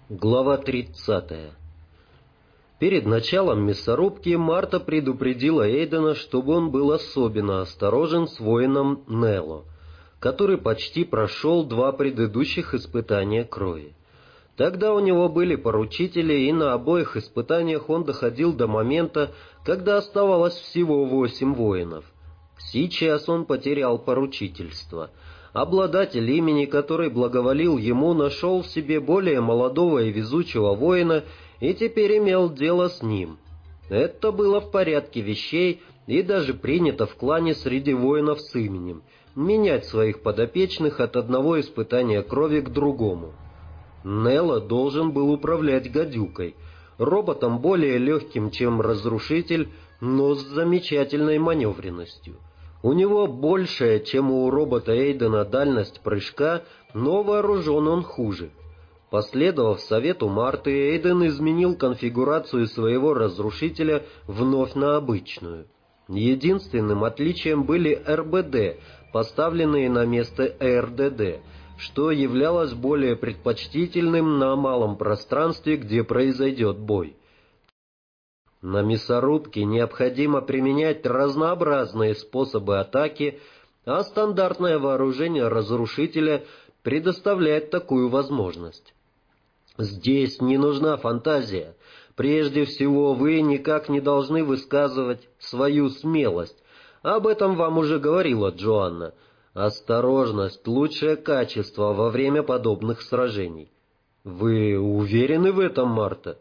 Глава 30. Перед началом мясорубки Марта предупредила Эйдена, чтобы он был особенно осторожен с воином Нелло, который почти прошел 2 предыдущих испытания крови. Тогда у него были поручители, и на обоих испытаниях он доходил до момента, когда оставалось всего 8 воинов. Сейчас он потерял поручительство. Обладатель имени, который благоволил ему, нашел в себе более молодого и везучего воина и теперь имел дело с ним. Это было в порядке вещей и даже принято в клане среди воинов с именем — менять своих подопечных от одного испытания крови к другому. Нелло должен был управлять гадюкой, роботом более легким, чем разрушитель, но с замечательной маневренностью. У него большая, чем у робота Эйдена, дальность прыжка, но вооружен он хуже. Последовав совету Марты, Эйден изменил конфигурацию своего разрушителя вновь на обычную. Единственным отличием были РБД, поставленные на место РДД, что являлось более предпочтительным на малом пространстве, где произойдет бой. На мясорубке необходимо применять разнообразные способы атаки, а стандартное вооружение разрушителя предоставляет такую возможность. Здесь не нужна фантазия. Прежде всего, вы никак не должны высказывать свою смелость. Об этом вам уже говорила Джоанна. Осторожность — лучшее качество во время подобных сражений. Вы уверены в этом, Марта?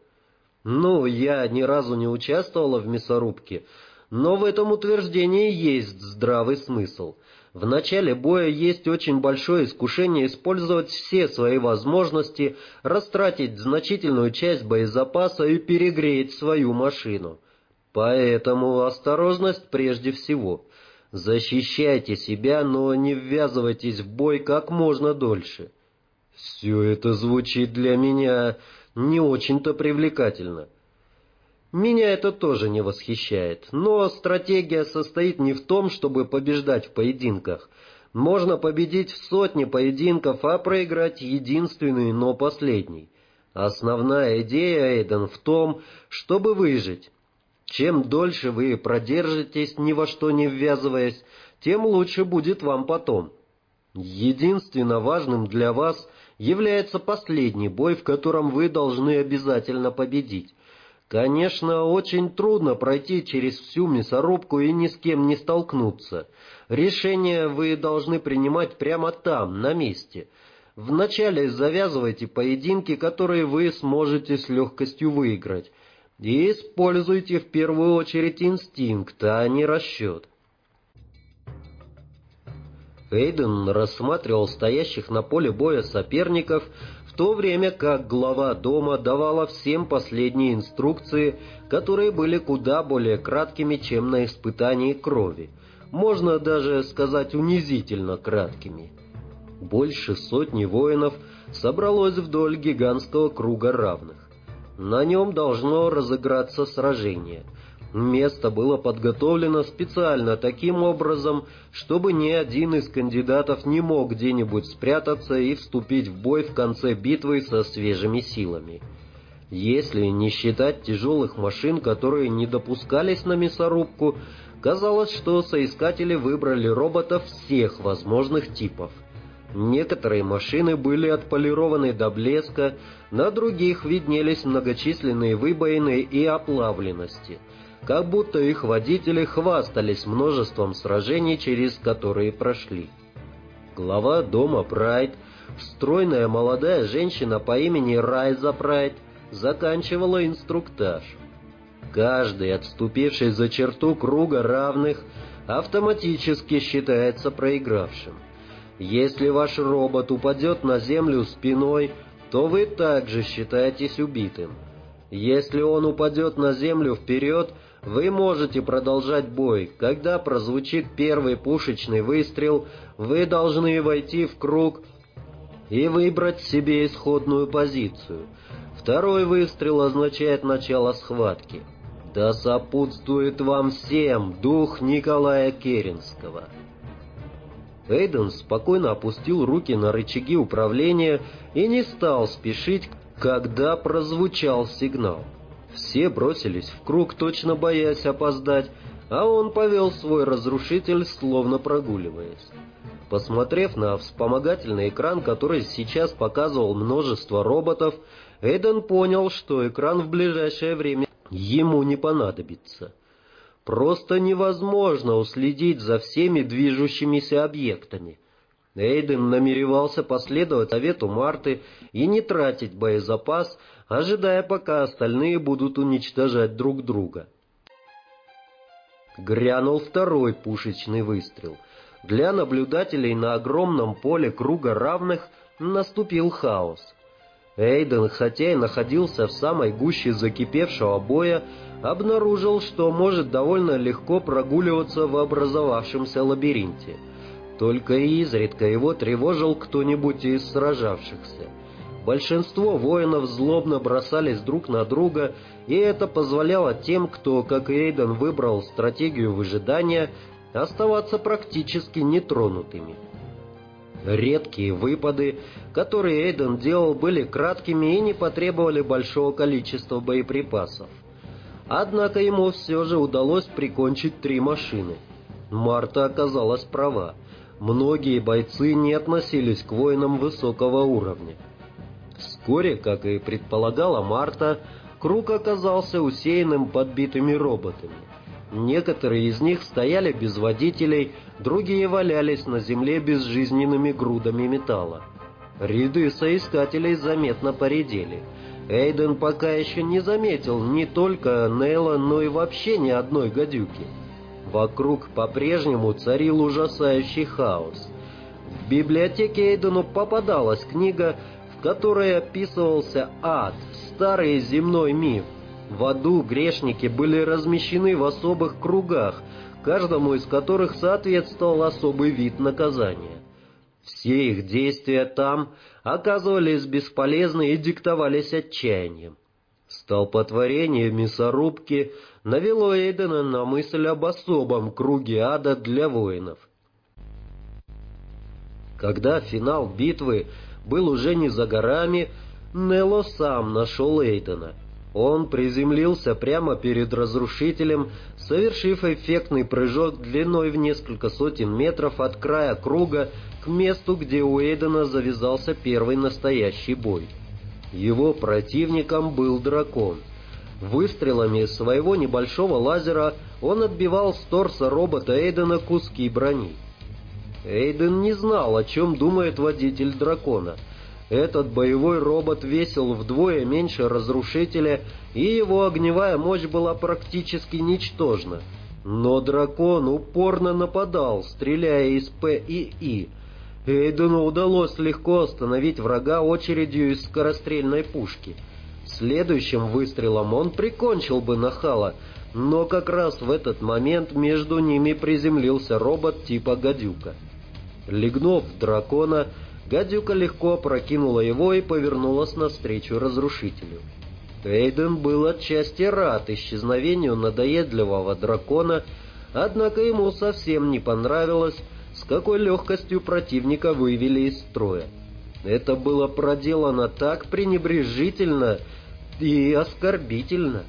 Я ни разу не участвовала в мясорубке, но в этом утверждении есть здравый смысл. В начале боя есть очень большое искушение использовать все свои возможности, растратить значительную часть боезапаса и перегреть свою машину. Поэтому осторожность прежде всего. Защищайте себя, но не ввязывайтесь в бой как можно дольше. Все это звучит для меня не очень-то привлекательно. Меня это тоже не восхищает, но стратегия состоит не в том, чтобы побеждать в поединках. Можно победить в сотне поединков, а проиграть единственный, но последний. Основная идея, Эйден, в том, чтобы выжить. Чем дольше вы продержитесь, ни во что не ввязываясь, тем лучше будет вам потом. Единственно важным для вас является последний бой, в котором вы должны обязательно победить. Конечно, очень трудно пройти через всю мясорубку и ни с кем не столкнуться. Решение вы должны принимать прямо там, на месте. Вначале завязывайте поединки, которые вы сможете с легкостью выиграть. И используйте в первую очередь инстинкт, а не расчет. Эйден рассматривал стоящих на поле боя соперников, в то время как глава дома давала всем последние инструкции, которые были куда более краткими, чем на испытании крови. Можно даже сказать унизительно краткими. Больше сотни воинов собралось вдоль гигантского круга равных. На нем должно разыграться сражение. Место было подготовлено специально таким образом, чтобы ни один из кандидатов не мог где-нибудь спрятаться и вступить в бой в конце битвы со свежими силами. Если не считать тяжелых машин, которые не допускались на мясорубку, казалось, что соискатели выбрали роботов всех возможных типов. Некоторые машины были отполированы до блеска, на других виднелись многочисленные выбоины и оплавленности, как будто их водители хвастались множеством сражений, через которые прошли. Глава дома Прайд, стройная молодая женщина по имени Райза Прайд, заканчивала инструктаж. Каждый, отступивший за черту круга равных, автоматически считается проигравшим. Если ваш робот упадет на землю спиной, то вы также считаетесь убитым. Если он упадет на землю вперед, вы можете продолжать бой. Когда прозвучит первый пушечный выстрел, вы должны войти в круг и выбрать себе исходную позицию. Второй выстрел означает начало схватки. Да сопутствует вам всем дух Николая Керенского. Эйден спокойно опустил руки на рычаги управления и не стал спешить, когда прозвучал сигнал. Все бросились в круг, точно боясь опоздать, а он повел свой разрушитель, словно прогуливаясь. Посмотрев на вспомогательный экран, который сейчас показывал множество роботов, Эйден понял, что экран в ближайшее время ему не понадобится. Просто невозможно уследить за всеми движущимися объектами. Эйден намеревался последовать совету Марты и не тратить боезапас, ожидая, пока остальные будут уничтожать друг друга. Грянул второй пушечный выстрел. Для наблюдателей на огромном поле круга равных наступил хаос. Эйден, хотя и находился в самой гуще закипевшего боя, обнаружил, что может довольно легко прогуливаться в образовавшемся лабиринте. Только изредка его тревожил кто-нибудь из сражавшихся. Большинство воинов злобно бросались друг на друга, и это позволяло тем, кто, как и Эйден, выбрал стратегию выжидания, оставаться практически нетронутыми. Редкие выпады, которые Эйден делал, были краткими и не потребовали большого количества боеприпасов. Однако ему все же удалось прикончить 3 машины. Марта оказалась права. Многие бойцы не относились к воинам высокого уровня. Вскоре, как и предполагала Марта, круг оказался усеянным подбитыми роботами. Некоторые из них стояли без водителей, другие валялись на земле безжизненными грудами металла. Ряды соискателей заметно поредели. Эйден пока еще не заметил не только Нейла, но и вообще ни одной гадюки. Вокруг по-прежнему царил ужасающий хаос. В библиотеке Эйдену попадалась книга, в которой описывался ад, старый земной миф. В аду грешники были размещены в особых кругах, каждому из которых соответствовал особый вид наказания. Все их действия там оказывались бесполезны и диктовались отчаянием. Столпотворение мясорубки навело Эйдена на мысль об особом круге ада для воинов. Когда финал битвы был уже не за горами, Нело сам нашел Эйдена. Он приземлился прямо перед разрушителем, совершив эффектный прыжок длиной в несколько сотен метров от края круга к месту, где у Эйдена завязался первый настоящий бой. Его противником был дракон. Выстрелами своего небольшого лазера он отбивал с торса робота Эйдена куски брони. Эйден не знал, о чем думает водитель дракона. Этот боевой робот весил вдвое меньше разрушителя, и его огневая мощь была практически ничтожна. Но дракон упорно нападал, стреляя из ПИИ. Эйдену удалось легко остановить врага очередью из скорострельной пушки. Следующим выстрелом он прикончил бы нахала, но как раз в этот момент между ними приземлился робот типа «Гадюка». Легнув в дракона, гадюка легко опрокинула его и повернулась навстречу разрушителю. Эйден был отчасти рад исчезновению надоедливого дракона, однако ему совсем не понравилось, с какой легкостью противника вывели из строя. Это было проделано так пренебрежительно и оскорбительно.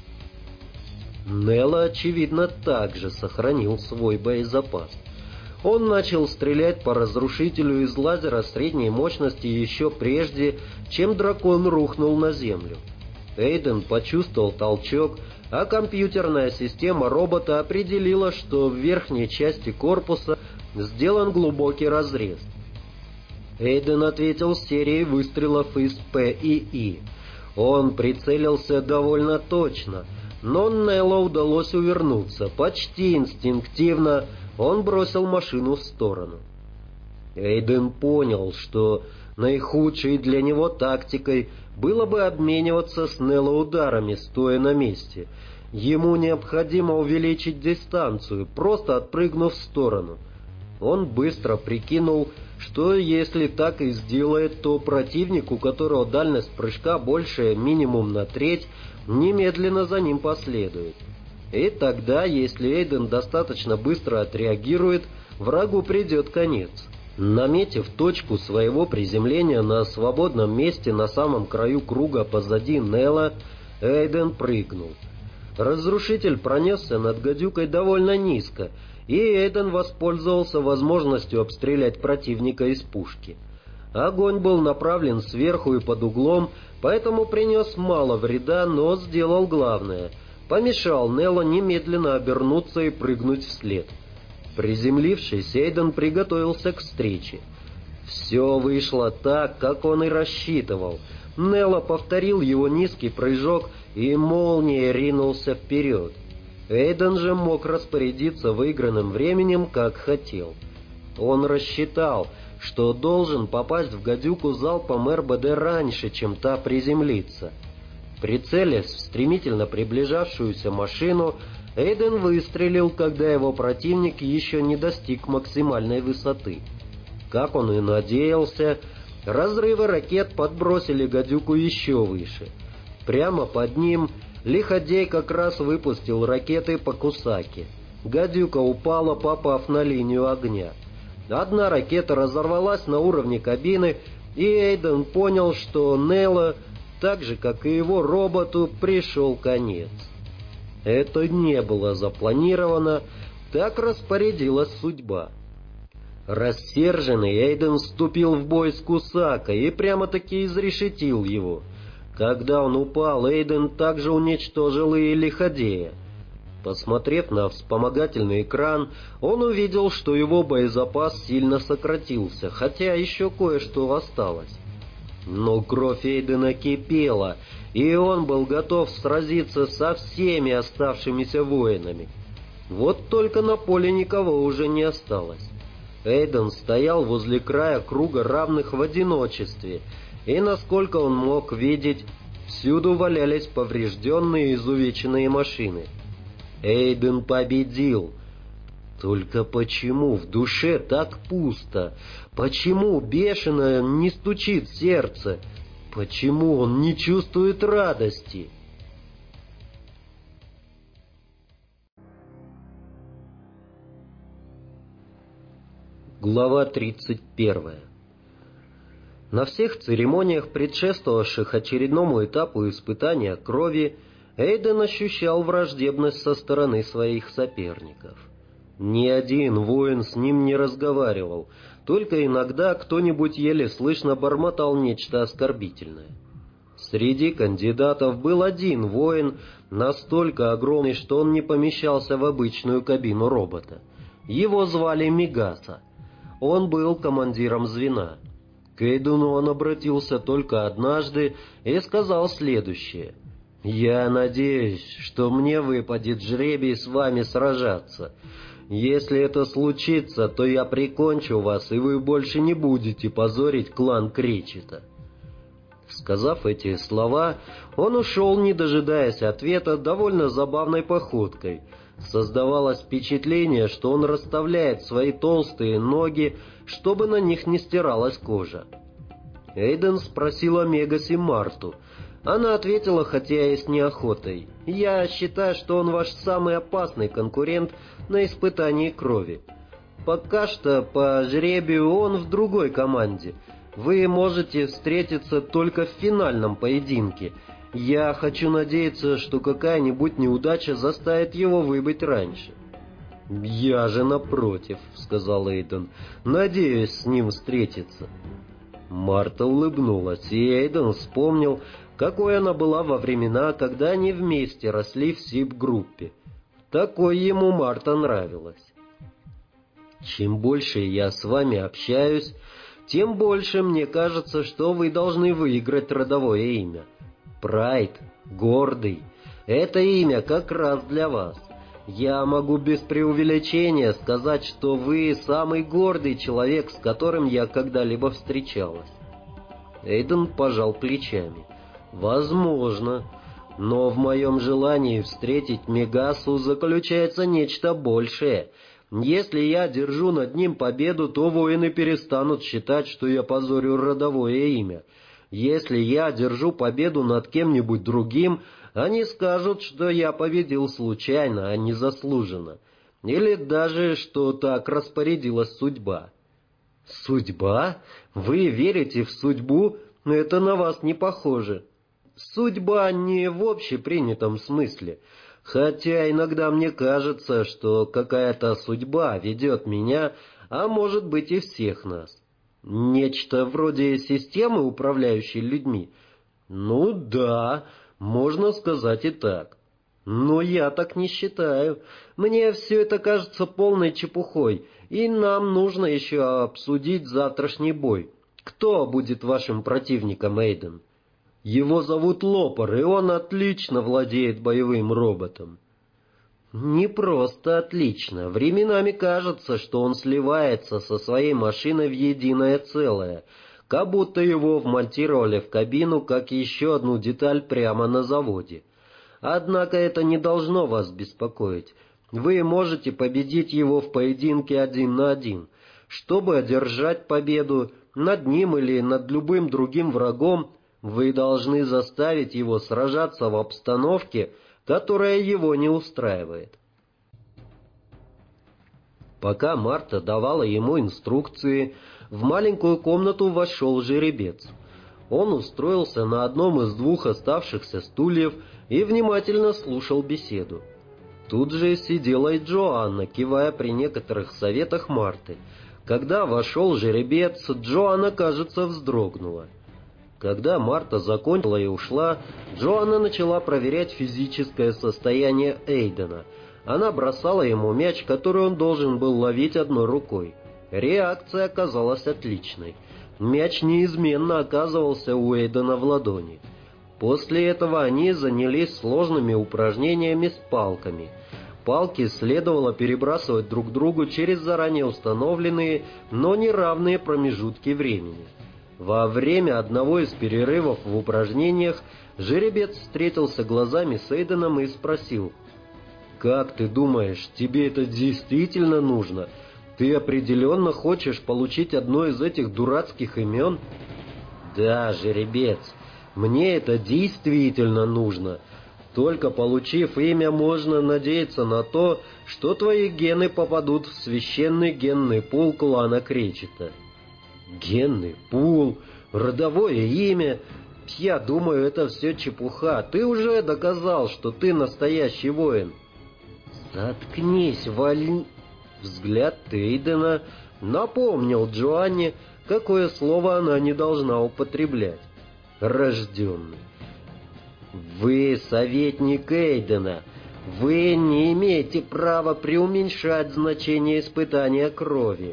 Нело, очевидно, также сохранил свой боезапас. Он начал стрелять по разрушителю из лазера средней мощности еще прежде, чем дракон рухнул на землю. Эйден почувствовал толчок, а компьютерная система робота определила, что в верхней части корпуса сделан глубокий разрез. Эйден ответил серией выстрелов из ПИИ. Он прицелился довольно точно, но Нело удалось увернуться. Почти инстинктивно он бросил машину в сторону. Эйден понял, что наихудшей для него тактикой было бы обмениваться с Нело ударами, стоя на месте. Ему необходимо увеличить дистанцию, просто отпрыгнув в сторону. Он быстро прикинул, что если так и сделает, то противник, у которого дальность прыжка больше минимум на треть, немедленно за ним последует. И тогда, если Эйден достаточно быстро отреагирует, врагу придет конец. Наметив точку своего приземления на свободном месте на самом краю круга позади Нела, Эйден прыгнул. Разрушитель пронесся над гадюкой довольно низко, и Эйден воспользовался возможностью обстрелять противника из пушки. Огонь был направлен сверху и под углом, поэтому принес мало вреда, но сделал главное — помешал Нело немедленно обернуться и прыгнуть вслед. Приземлившись, Эйден приготовился к встрече. Все вышло так, как он и рассчитывал. Нело повторил его низкий прыжок и молнией ринулся вперед. Эйден же мог распорядиться выигранным временем, как хотел. Он рассчитал, что должен попасть в гадюку залпом РБД раньше, чем та приземлится. Прицелясь в стремительно приближавшуюся машину, Эйден выстрелил, когда его противник еще не достиг максимальной высоты. Как он и надеялся, разрывы ракет подбросили гадюку еще выше. Прямо под ним лиходей как раз выпустил ракеты по Кусаке. Гадюка упала, попав на линию огня. Одна ракета разорвалась на уровне кабины, и Эйден понял, что Нело, так же как и его роботу, пришел конец. Это не было запланировано, так распорядилась судьба. Рассерженный Эйден вступил в бой с Кусака и прямо-таки изрешетил его. Когда он упал, Эйден также уничтожил и лиходея. Посмотрев на вспомогательный экран, он увидел, что его боезапас сильно сократился, хотя еще кое-что осталось. Но кровь Эйдена кипела, и он был готов сразиться со всеми оставшимися воинами. Вот только на поле никого уже не осталось. Эйден стоял возле края круга равных в одиночестве, и, насколько он мог видеть, всюду валялись поврежденные и изувеченные машины. Эйден победил. Только почему в душе так пусто? Почему бешено не стучит сердце? Почему он не чувствует радости? Глава 31. На всех церемониях, предшествовавших очередному этапу испытания крови, Эйден ощущал враждебность со стороны своих соперников. Ни один воин с ним не разговаривал, только иногда кто-нибудь еле слышно бормотал нечто оскорбительное. Среди кандидатов был один воин, настолько огромный, что он не помещался в обычную кабину робота. Его звали Мегаса. Он был командиром звена. К Эйдену он обратился только однажды и сказал следующее: «Я надеюсь, что мне выпадет жребий с вами сражаться. Если это случится, то я прикончу вас, и вы больше не будете позорить клан Кречета». Сказав эти слова, он ушел, не дожидаясь ответа, довольно забавной походкой. Создавалось впечатление, что он расставляет свои толстые ноги, чтобы на них не стиралась кожа. Эйден спросил о Мегасе Марту. Она ответила, хотя и с неохотой: «Я считаю, что он ваш самый опасный конкурент на испытании крови. Пока что по жребию он в другой команде. Вы можете встретиться только в финальном поединке. Я хочу надеяться, что какая-нибудь неудача заставит его выбыть раньше». «Я же напротив», — сказал Эйден, — «надеюсь с ним встретиться». Марта улыбнулась, и Эйден вспомнил, какой она была во времена, когда они вместе росли в СИП-группе. Такой ему Марта нравилась. «Чем больше я с вами общаюсь, тем больше мне кажется, что вы должны выиграть родовое имя. Прайд, гордый — это имя как раз для вас. Я могу без преувеличения сказать, что вы самый гордый человек, с которым я когда-либо встречалась». Эйден пожал плечами. «Возможно, но в моем желании встретить Мегасу заключается нечто большее. Если я держу над ним победу, то воины перестанут считать, что я позорю родовое имя. Если я держу победу над кем-нибудь другим, они скажут, что я победил случайно, а не заслуженно. Или даже, что так распорядилась судьба». «Судьба? Вы верите в судьбу? Это на вас не похоже. Судьба не в общепринятом смысле, хотя иногда мне кажется, что какая-то судьба ведет меня, а может быть и всех нас. Нечто вроде системы, управляющей людьми. Ну да, можно сказать и так. Но я так не считаю. Мне все это кажется полной чепухой, и нам нужно еще обсудить завтрашний бой. Кто будет вашим противником, Эйден? Его зовут Лопар, и он отлично владеет боевым роботом. Не просто отлично. Временами кажется, что он сливается со своей машиной в единое целое, как будто его вмонтировали в кабину как еще одну деталь прямо на заводе. Однако это не должно вас беспокоить. Вы можете победить его в поединке 1 на 1. Чтобы одержать победу над ним или над любым другим врагом, вы должны заставить его сражаться в обстановке, которая его не устраивает. Пока Марта давала ему инструкции, в маленькую комнату вошел жеребец. Он устроился на одном из 2 оставшихся стульев и внимательно слушал беседу. Тут же сидела и Джоанна, кивая при некоторых советах Марты. Когда вошел жеребец, Джоанна, кажется, вздрогнула. Когда Марта закончила и ушла, Джоанна начала проверять физическое состояние Эйдена. Она бросала ему мяч, который он должен был ловить одной рукой. Реакция оказалась отличной. Мяч неизменно оказывался у Эйдена в ладони. После этого они занялись сложными упражнениями с палками. Палки следовало перебрасывать друг другу через заранее установленные, но неравные промежутки времени. Во время одного из перерывов в упражнениях жеребец встретился глазами с Эйденом и спросил: «Как ты думаешь, тебе это действительно нужно? Ты определенно хочешь получить одно из этих дурацких имен?» «Да, жеребец, мне это действительно нужно. Только получив имя, можно надеяться на то, что твои гены попадут в священный генный пул клана Кречета». «Генный пул, родовое имя. Я думаю, это все чепуха. Ты уже доказал, что ты настоящий воин». «Заткнись, Валь...» Взгляд Эйдена напомнил Джоанне, какое слово она не должна употреблять. «Рожденный». «Вы советник Эйдена. Вы не имеете права преуменьшать значение испытания крови.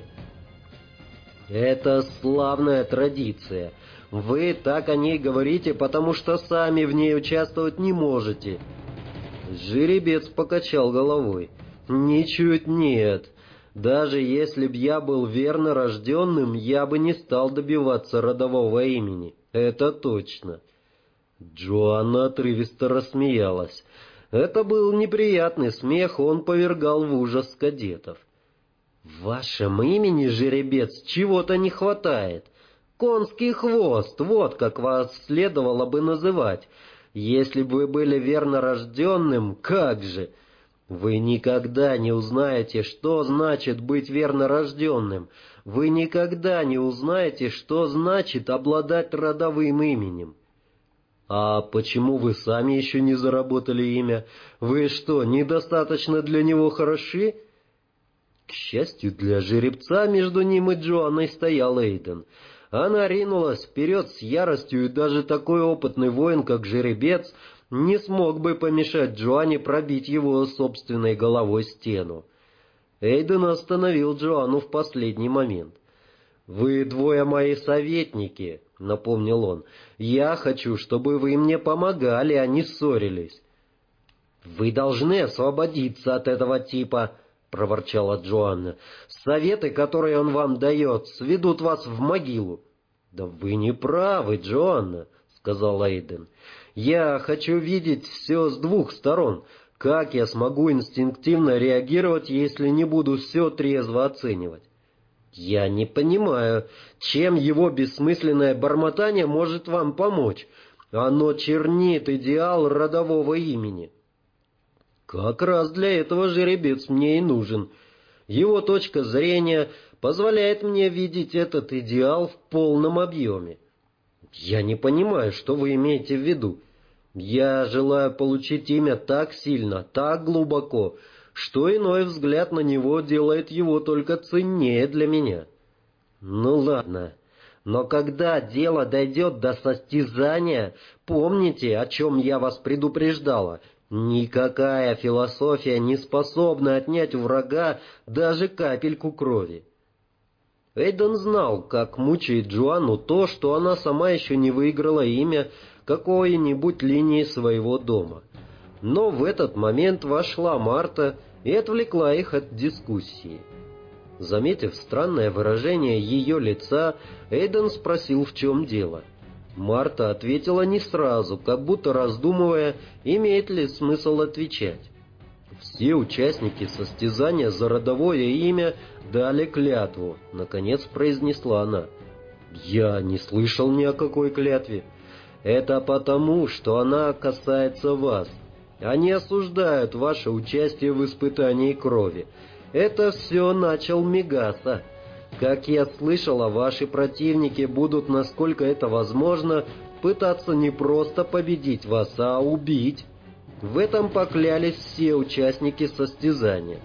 Это славная традиция. Вы так о ней говорите, потому что сами в ней участвовать не можете». Жеребец покачал головой. «Ничуть нет. Даже если б я был верно рожденным, я бы не стал добиваться родового имени. Это точно». Джоанна отрывисто рассмеялась. Это был неприятный смех, он повергал в ужас кадетов. «В вашем имени, жеребец, чего-то не хватает. Конский хвост, вот как вас следовало бы называть. Если бы вы были верно рожденным, как же? Вы никогда не узнаете, что значит быть верно рожденным. Вы никогда не узнаете, что значит обладать родовым именем». «А почему вы сами еще не заработали имя? Вы что, недостаточно для него хороши?» К счастью для жеребца, между ним и Джоанной стоял Эйден. Она ринулась вперед с яростью, и даже такой опытный воин, как жеребец, не смог бы помешать Джоанне пробить его собственной головой стену. Эйден остановил Джоанну в последний момент. «Вы 2 мои советники», — напомнил он. «Я хочу, чтобы вы мне помогали, а не ссорились». «Вы должны освободиться от этого типа», — проворчала Джоанна. «Советы, которые он вам дает, сведут вас в могилу». «Да вы не правы, Джоанна», — сказал Эйден. «Я хочу видеть все с 2 сторон. Как я смогу инстинктивно реагировать, если не буду все трезво оценивать?» «Я не понимаю, чем его бессмысленное бормотание может вам помочь. Оно чернит идеал родового имени». «Как раз для этого жеребец мне и нужен. Его точка зрения позволяет мне видеть этот идеал в полном объеме. Я не понимаю, что вы имеете в виду. Я желаю получить имя так сильно, так глубоко, что иной взгляд на него делает его только ценнее для меня. Ну ладно, но когда дело дойдет до состязания, помните, о чем я вас предупреждала. Никакая философия не способна отнять у врага даже капельку крови. Эйден знал, как мучает Джоанну то, что она сама еще не выиграла имя какой-нибудь линии своего дома. Но в этот момент вошла Марта и отвлекла их от дискуссии. Заметив странное выражение ее лица, Эйден спросил, в чем дело. Марта ответила не сразу, как будто раздумывая, имеет ли смысл отвечать. Все участники состязания за родовое имя дали клятву, наконец произнесла она. Я не слышал ни о какой клятве. Это потому, что она касается вас. Они осуждают ваше участие в испытании крови. Это все начал Мегаса. Как я слышала, ваши противники будут, насколько это возможно, пытаться не просто победить вас, а убить. В этом поклялись все участники состязания.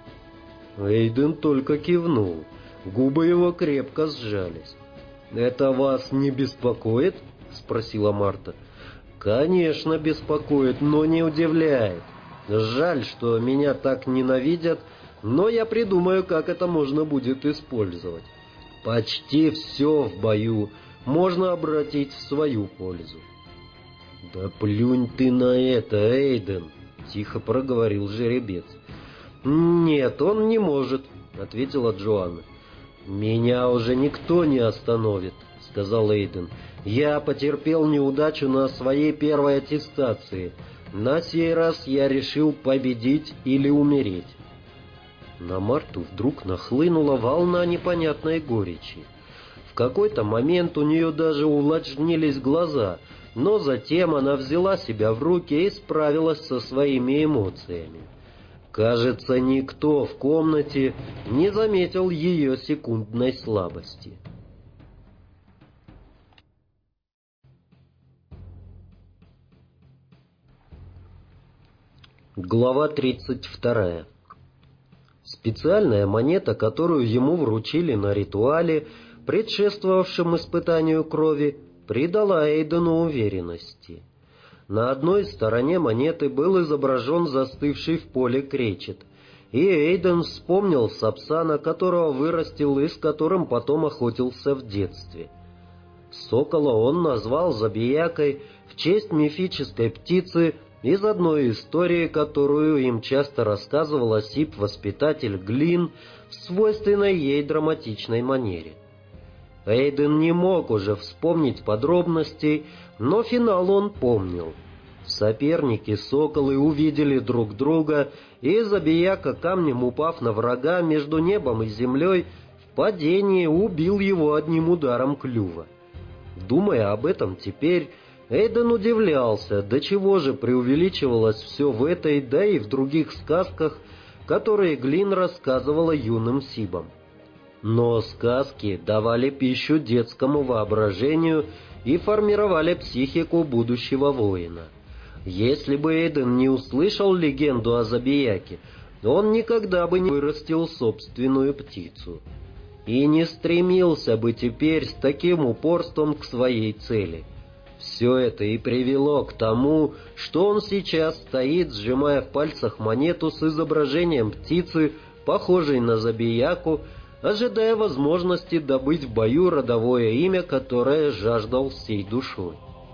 Эйден только кивнул. Губы его крепко сжались. «Это вас не беспокоит?» — спросила Марта. «Конечно, беспокоит, но не удивляет. Жаль, что меня так ненавидят, но я придумаю, как это можно будет использовать. Почти все в бою можно обратить в свою пользу». «Да плюнь ты на это, Эйден!» — тихо проговорил жеребец. «Нет, он не может», — ответила Джоанна. «Меня уже никто не остановит», — сказал Эйден. «Я потерпел неудачу на своей первой аттестации. На сей раз я решил победить или умереть». На Марту вдруг нахлынула волна непонятной горечи. В какой-то момент у нее даже увлажнились глаза, но затем она взяла себя в руки и справилась со своими эмоциями. Кажется, никто в комнате не заметил ее секундной слабости. Глава 32. Специальная монета, которую ему вручили на ритуале, предшествовавшем испытанию крови, придала Эйдену уверенности. На одной стороне монеты был изображен застывший в поле кречет, и Эйден вспомнил Сапсана, которого вырастил и с которым потом охотился в детстве. Сокола он назвал Забиякой в честь мифической птицы из одной истории, которую им часто рассказывал Осип-воспитатель Глин в свойственной ей драматичной манере. Эйден не мог уже вспомнить подробностей, но финал он помнил. Соперники-соколы увидели друг друга, и Забияка, камнем упав на врага между небом и землей, в падении убил его одним ударом клюва. Думая об этом теперь, Эйден удивлялся, до чего же преувеличивалось все в этой, да и в других сказках, которые Глин рассказывала юным Сибам. Но сказки давали пищу детскому воображению и формировали психику будущего воина. Если бы Эйден не услышал легенду о Забияке, он никогда бы не вырастил собственную птицу. И не стремился бы теперь с таким упорством к своей цели. Все это и привело к тому, что он сейчас стоит, сжимая в пальцах монету с изображением птицы, похожей на Забияку, ожидая возможности добыть в бою родовое имя, которое жаждал всей душой.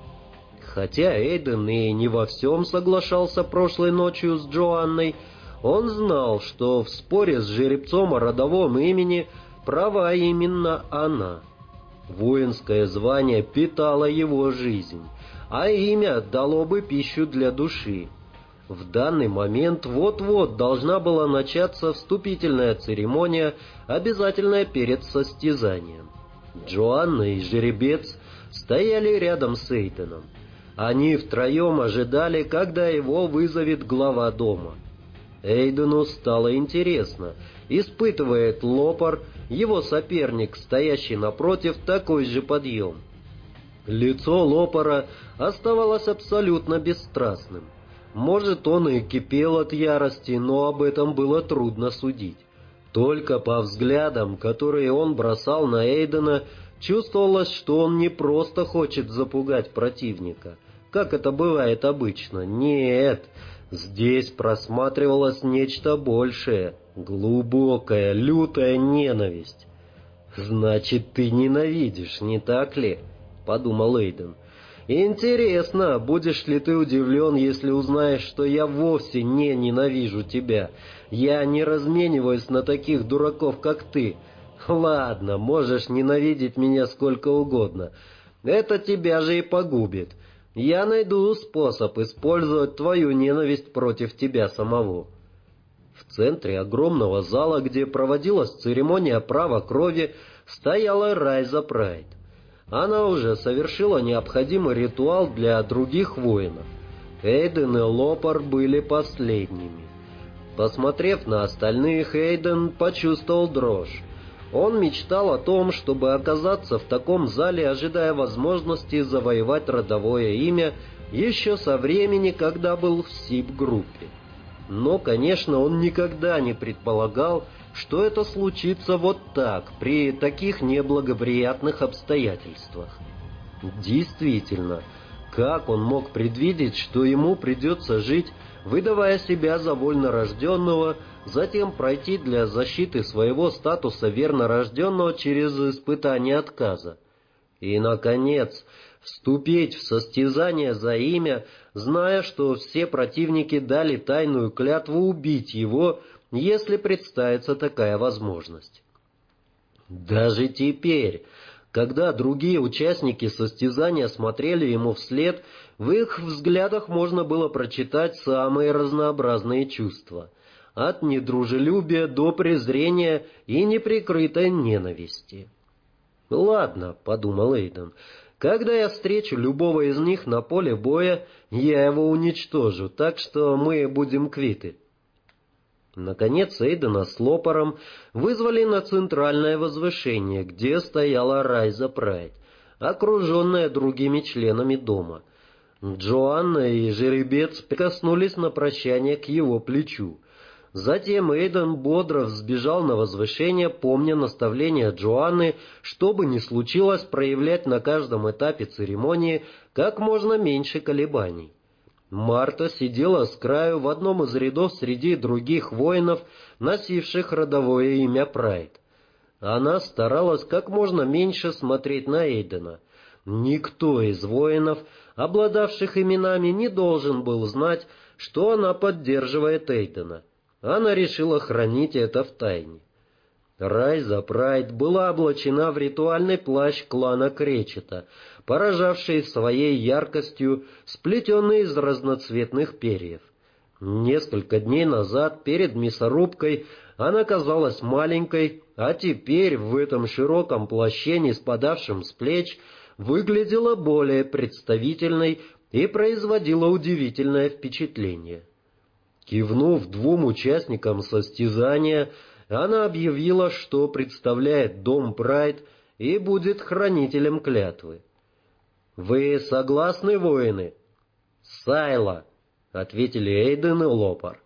Хотя Эйден и не во всем соглашался прошлой ночью с Джоанной, он знал, что в споре с жеребцом о родовом имени права именно она. Воинское звание питало его жизнь, а имя дало бы пищу для души. В данный момент вот-вот должна была начаться вступительная церемония, обязательная перед состязанием. Джоанна и жеребец стояли рядом с Эйденом. Они втроем ожидали, когда его вызовет глава дома. Эйдену стало интересно, испытывает Лопар, его соперник, стоящий напротив, такой же подъем. Лицо Лопара оставалось абсолютно бесстрастным. Может, он и кипел от ярости, но об этом было трудно судить. Только по взглядам, которые он бросал на Эйдена, чувствовалось, что он не просто хочет запугать противника, как это бывает обычно. Нет, здесь просматривалось нечто большее, глубокая, лютая ненависть. «Значит, ты ненавидишь, не так ли?» — подумал Эйден. «Интересно, будешь ли ты удивлен, если узнаешь, что я вовсе не ненавижу тебя. Я не размениваюсь на таких дураков, как ты. Ладно, можешь ненавидеть меня сколько угодно. Это тебя же и погубит. Я найду способ использовать твою ненависть против тебя самого». В центре огромного зала, где проводилась церемония права крови, стояла Райза Прайд. Она уже совершила необходимый ритуал для других воинов. Эйден и Лопар были последними. Посмотрев на остальных, Эйден почувствовал дрожь. Он мечтал о том, чтобы оказаться в таком зале, ожидая возможности завоевать родовое имя еще со времени, когда был в СИП-группе. Но, конечно, он никогда не предполагал, что это случится вот так, при таких неблагоприятных обстоятельствах. Действительно, как он мог предвидеть, что ему придется жить, выдавая себя за вольнорожденного, затем пройти для защиты своего статуса вернорожденного через испытание отказа? И, наконец, вступить в состязание за имя, зная, что все противники дали тайную клятву убить его, если представится такая возможность. Даже теперь, когда другие участники состязания смотрели ему вслед, в их взглядах можно было прочитать самые разнообразные чувства, от недружелюбия до презрения и неприкрытой ненависти. «Ладно», — подумал Эйден, — «когда я встречу любого из них на поле боя, я его уничтожу, так что мы будем квиты». Наконец Эйдена с Лопаром вызвали на центральное возвышение, где стояла Райза Прайд, окруженная другими членами дома. Джоанна и жеребец прикоснулись на прощание к его плечу. Затем Эйден бодро взбежал на возвышение, помня наставления Джоанны, что бы ни случилось, проявлять на каждом этапе церемонии как можно меньше колебаний. Марта сидела с краю в одном из рядов среди других воинов, носивших родовое имя Прайд. Она старалась как можно меньше смотреть на Эйдена. Никто из воинов, обладавших именами, не должен был знать, что она поддерживает Эйдена. Она решила хранить это в тайне. Райза Прайд была облачена в ритуальный плащ клана Кречета, поражавший своей яркостью, сплетенный из разноцветных перьев. Несколько дней назад, перед мясорубкой, она казалась маленькой, а теперь в этом широком плаще, не спадавшем с плеч, выглядела более представительной и производила удивительное впечатление. Кивнув двум участникам состязания, она объявила, что представляет дом Прайд и будет хранителем клятвы. «Вы согласны, воины?» «Сайла», — ответили Эйден и Лопар.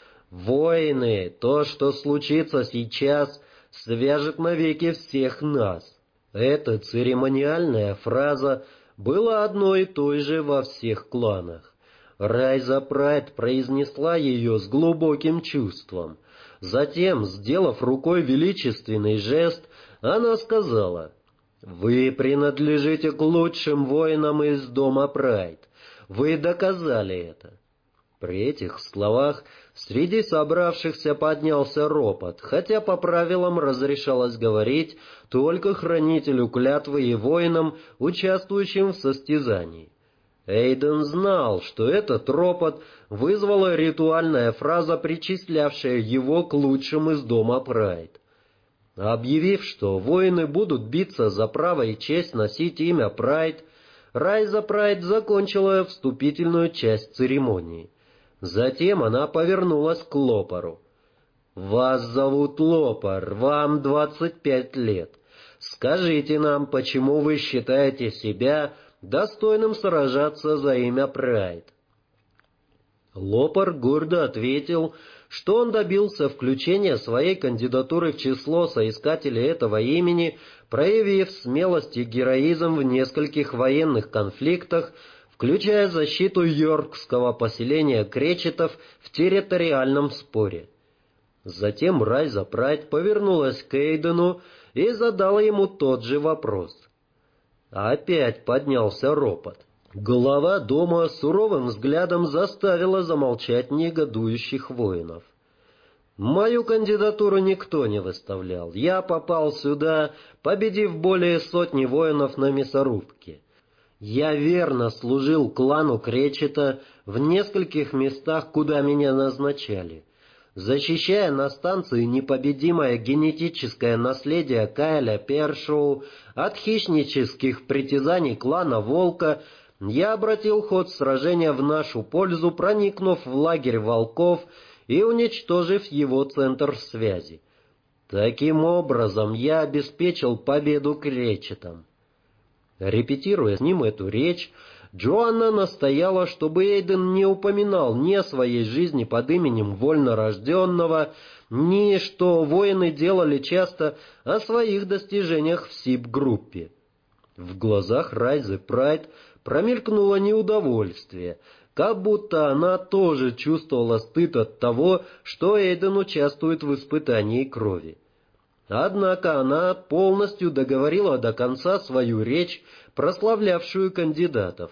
«Воины, то, что случится сейчас, свяжет навеки всех нас». Эта церемониальная фраза была одной и той же во всех кланах. Райза Прайд произнесла ее с глубоким чувством. Затем, сделав рукой величественный жест, она сказала: «Вы принадлежите к лучшим воинам из дома Прайд. Вы доказали это». При этих словах среди собравшихся поднялся ропот, хотя по правилам разрешалось говорить только хранителю клятвы и воинам, участвующим в состязании. Эйден знал, что этот ропот вызвала ритуальная фраза, причислявшая его к лучшим из дома Прайд. Объявив, что воины будут биться за право и честь носить имя Прайд, Райза Прайд закончила вступительную часть церемонии. Затем она повернулась к Лопару. «Вас зовут Лопар, вам 25 лет. Скажите нам, почему вы считаете себя достойным сражаться за имя Прайд?» Лопар гордо ответил, что он добился включения своей кандидатуры в число соискателей этого имени, проявив смелость и героизм в нескольких военных конфликтах, включая защиту йоркского поселения кречетов в территориальном споре. Затем Райза Прайд повернулась к Эйдену и задала ему тот же вопрос. Опять поднялся ропот. Глава дома суровым взглядом заставила замолчать негодующих воинов. «Мою кандидатуру никто не выставлял. Я попал сюда, победив более сотни воинов на мясорубке. Я верно служил клану Кречета в нескольких местах, куда меня назначали, защищая на станции непобедимое генетическое наследие Кайля Першоу от хищнических притязаний клана Волка. Я обратил ход сражения в нашу пользу, проникнув в лагерь волков и уничтожив его центр связи. Таким образом, я обеспечил победу кречетам». Репетируя с ним эту речь, Джоанна настояла, чтобы Эйден не упоминал ни о своей жизни под именем вольнорожденного, ни что воины делали часто о своих достижениях в СИП-группе. В глазах Райзы Прайд промелькнуло неудовольствие, как будто она тоже чувствовала стыд от того, что Эйден участвует в испытании крови. Однако она полностью договорила до конца свою речь, прославлявшую кандидатов.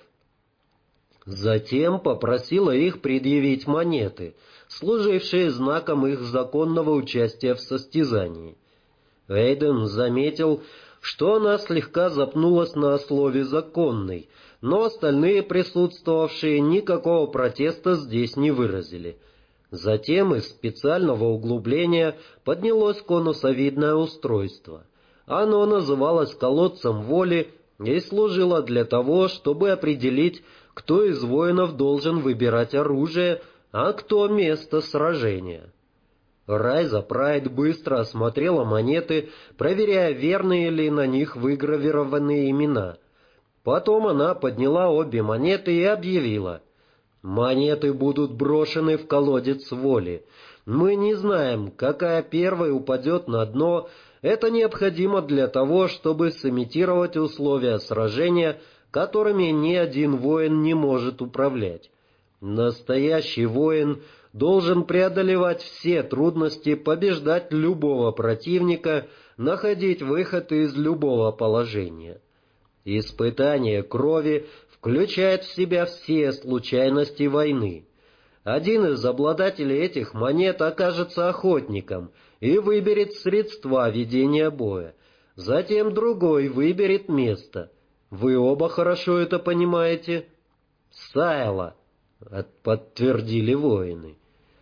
Затем попросила их предъявить монеты, служившие знаком их законного участия в состязании. Эйден заметил, что она слегка запнулась на слове «законный», но остальные присутствовавшие никакого протеста здесь не выразили. Затем из специального углубления поднялось конусовидное устройство. Оно называлось колодцем воли и служило для того, чтобы определить, кто из воинов должен выбирать оружие, а кто место сражения. Райза Прайд быстро осмотрела монеты, проверяя, верные ли на них выгравированы имена. Потом она подняла обе монеты и объявила: «Монеты будут брошены в колодец воли. Мы не знаем, какая первой упадет на дно. Это необходимо для того, чтобы сымитировать условия сражения, которыми ни один воин не может управлять. Настоящий воин должен преодолевать все трудности, побеждать любого противника, находить выход из любого положения. Испытание крови включает в себя все случайности войны. Один из обладателей этих монет окажется охотником и выберет средства ведения боя. Затем другой выберет место. Вы оба хорошо это понимаете?» «Сайла», — подтвердили воины.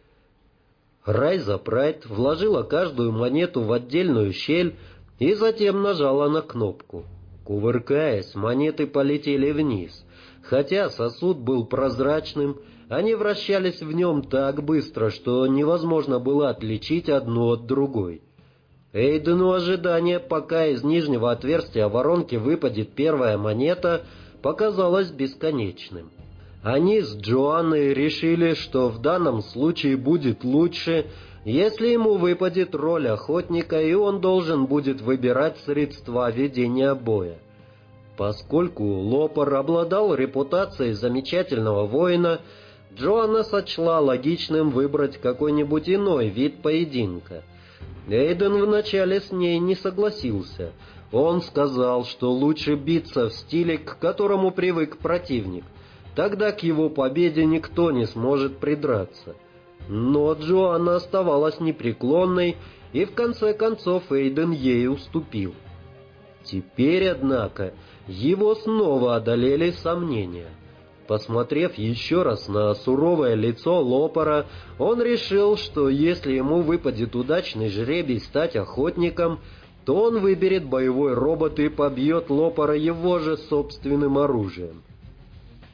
Райза Прайд вложила каждую монету в отдельную щель и затем нажала на кнопку. Кувыркаясь, монеты полетели вниз. Хотя сосуд был прозрачным, они вращались в нем так быстро, что невозможно было отличить одну от другой. Эйдену ожидание, пока из нижнего отверстия воронки выпадет первая монета, показалось бесконечным. Они с Джоанной решили, что в данном случае будет лучше, если ему выпадет роль охотника, и он должен будет выбирать средства ведения боя. Поскольку Лопар обладал репутацией замечательного воина, Джоанна сочла логичным выбрать какой-нибудь иной вид поединка. Эйден вначале с ней не согласился. Он сказал, что лучше биться в стиле, к которому привык противник. Тогда к его победе никто не сможет придраться. Но Джоанна оставалась непреклонной, и в конце концов Эйден ей уступил. Теперь, однако, его снова одолели сомнения. Посмотрев еще раз на суровое лицо Лопара, он решил, что если ему выпадет удачный жребий стать охотником, то он выберет боевой робот и побьет Лопара его же собственным оружием.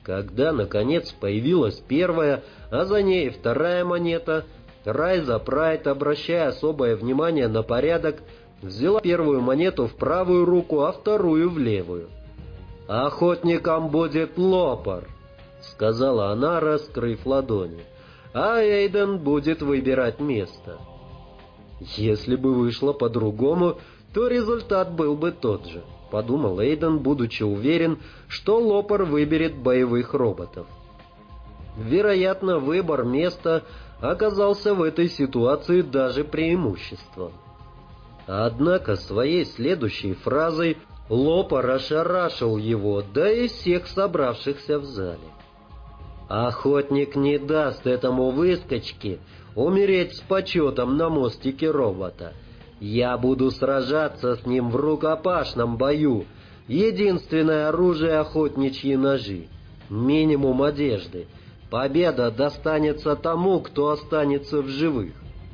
Когда, наконец, появилась первая, а за ней вторая монета, Райза Прайд, обращая особое внимание на порядок, взяла первую монету в правую руку, а вторую в левую. «Охотником будет Лопар», — сказала она, раскрыв ладони, — «а Эйден будет выбирать место». «Если бы вышло по-другому, то результат был бы тот же», — подумал Эйден, будучи уверен, что Лопар выберет боевых роботов. Вероятно, выбор места оказался в этой ситуации даже преимуществом. Однако своей следующей фразой Лопар ошарашил его, да и всех собравшихся в зале. «Охотник не даст этому выскочке умереть с почетом на мостике робота. Я буду сражаться с ним в рукопашном бою. Единственное оружие — охотничьи ножи. Минимум одежды. Победа достанется тому, кто останется в живых».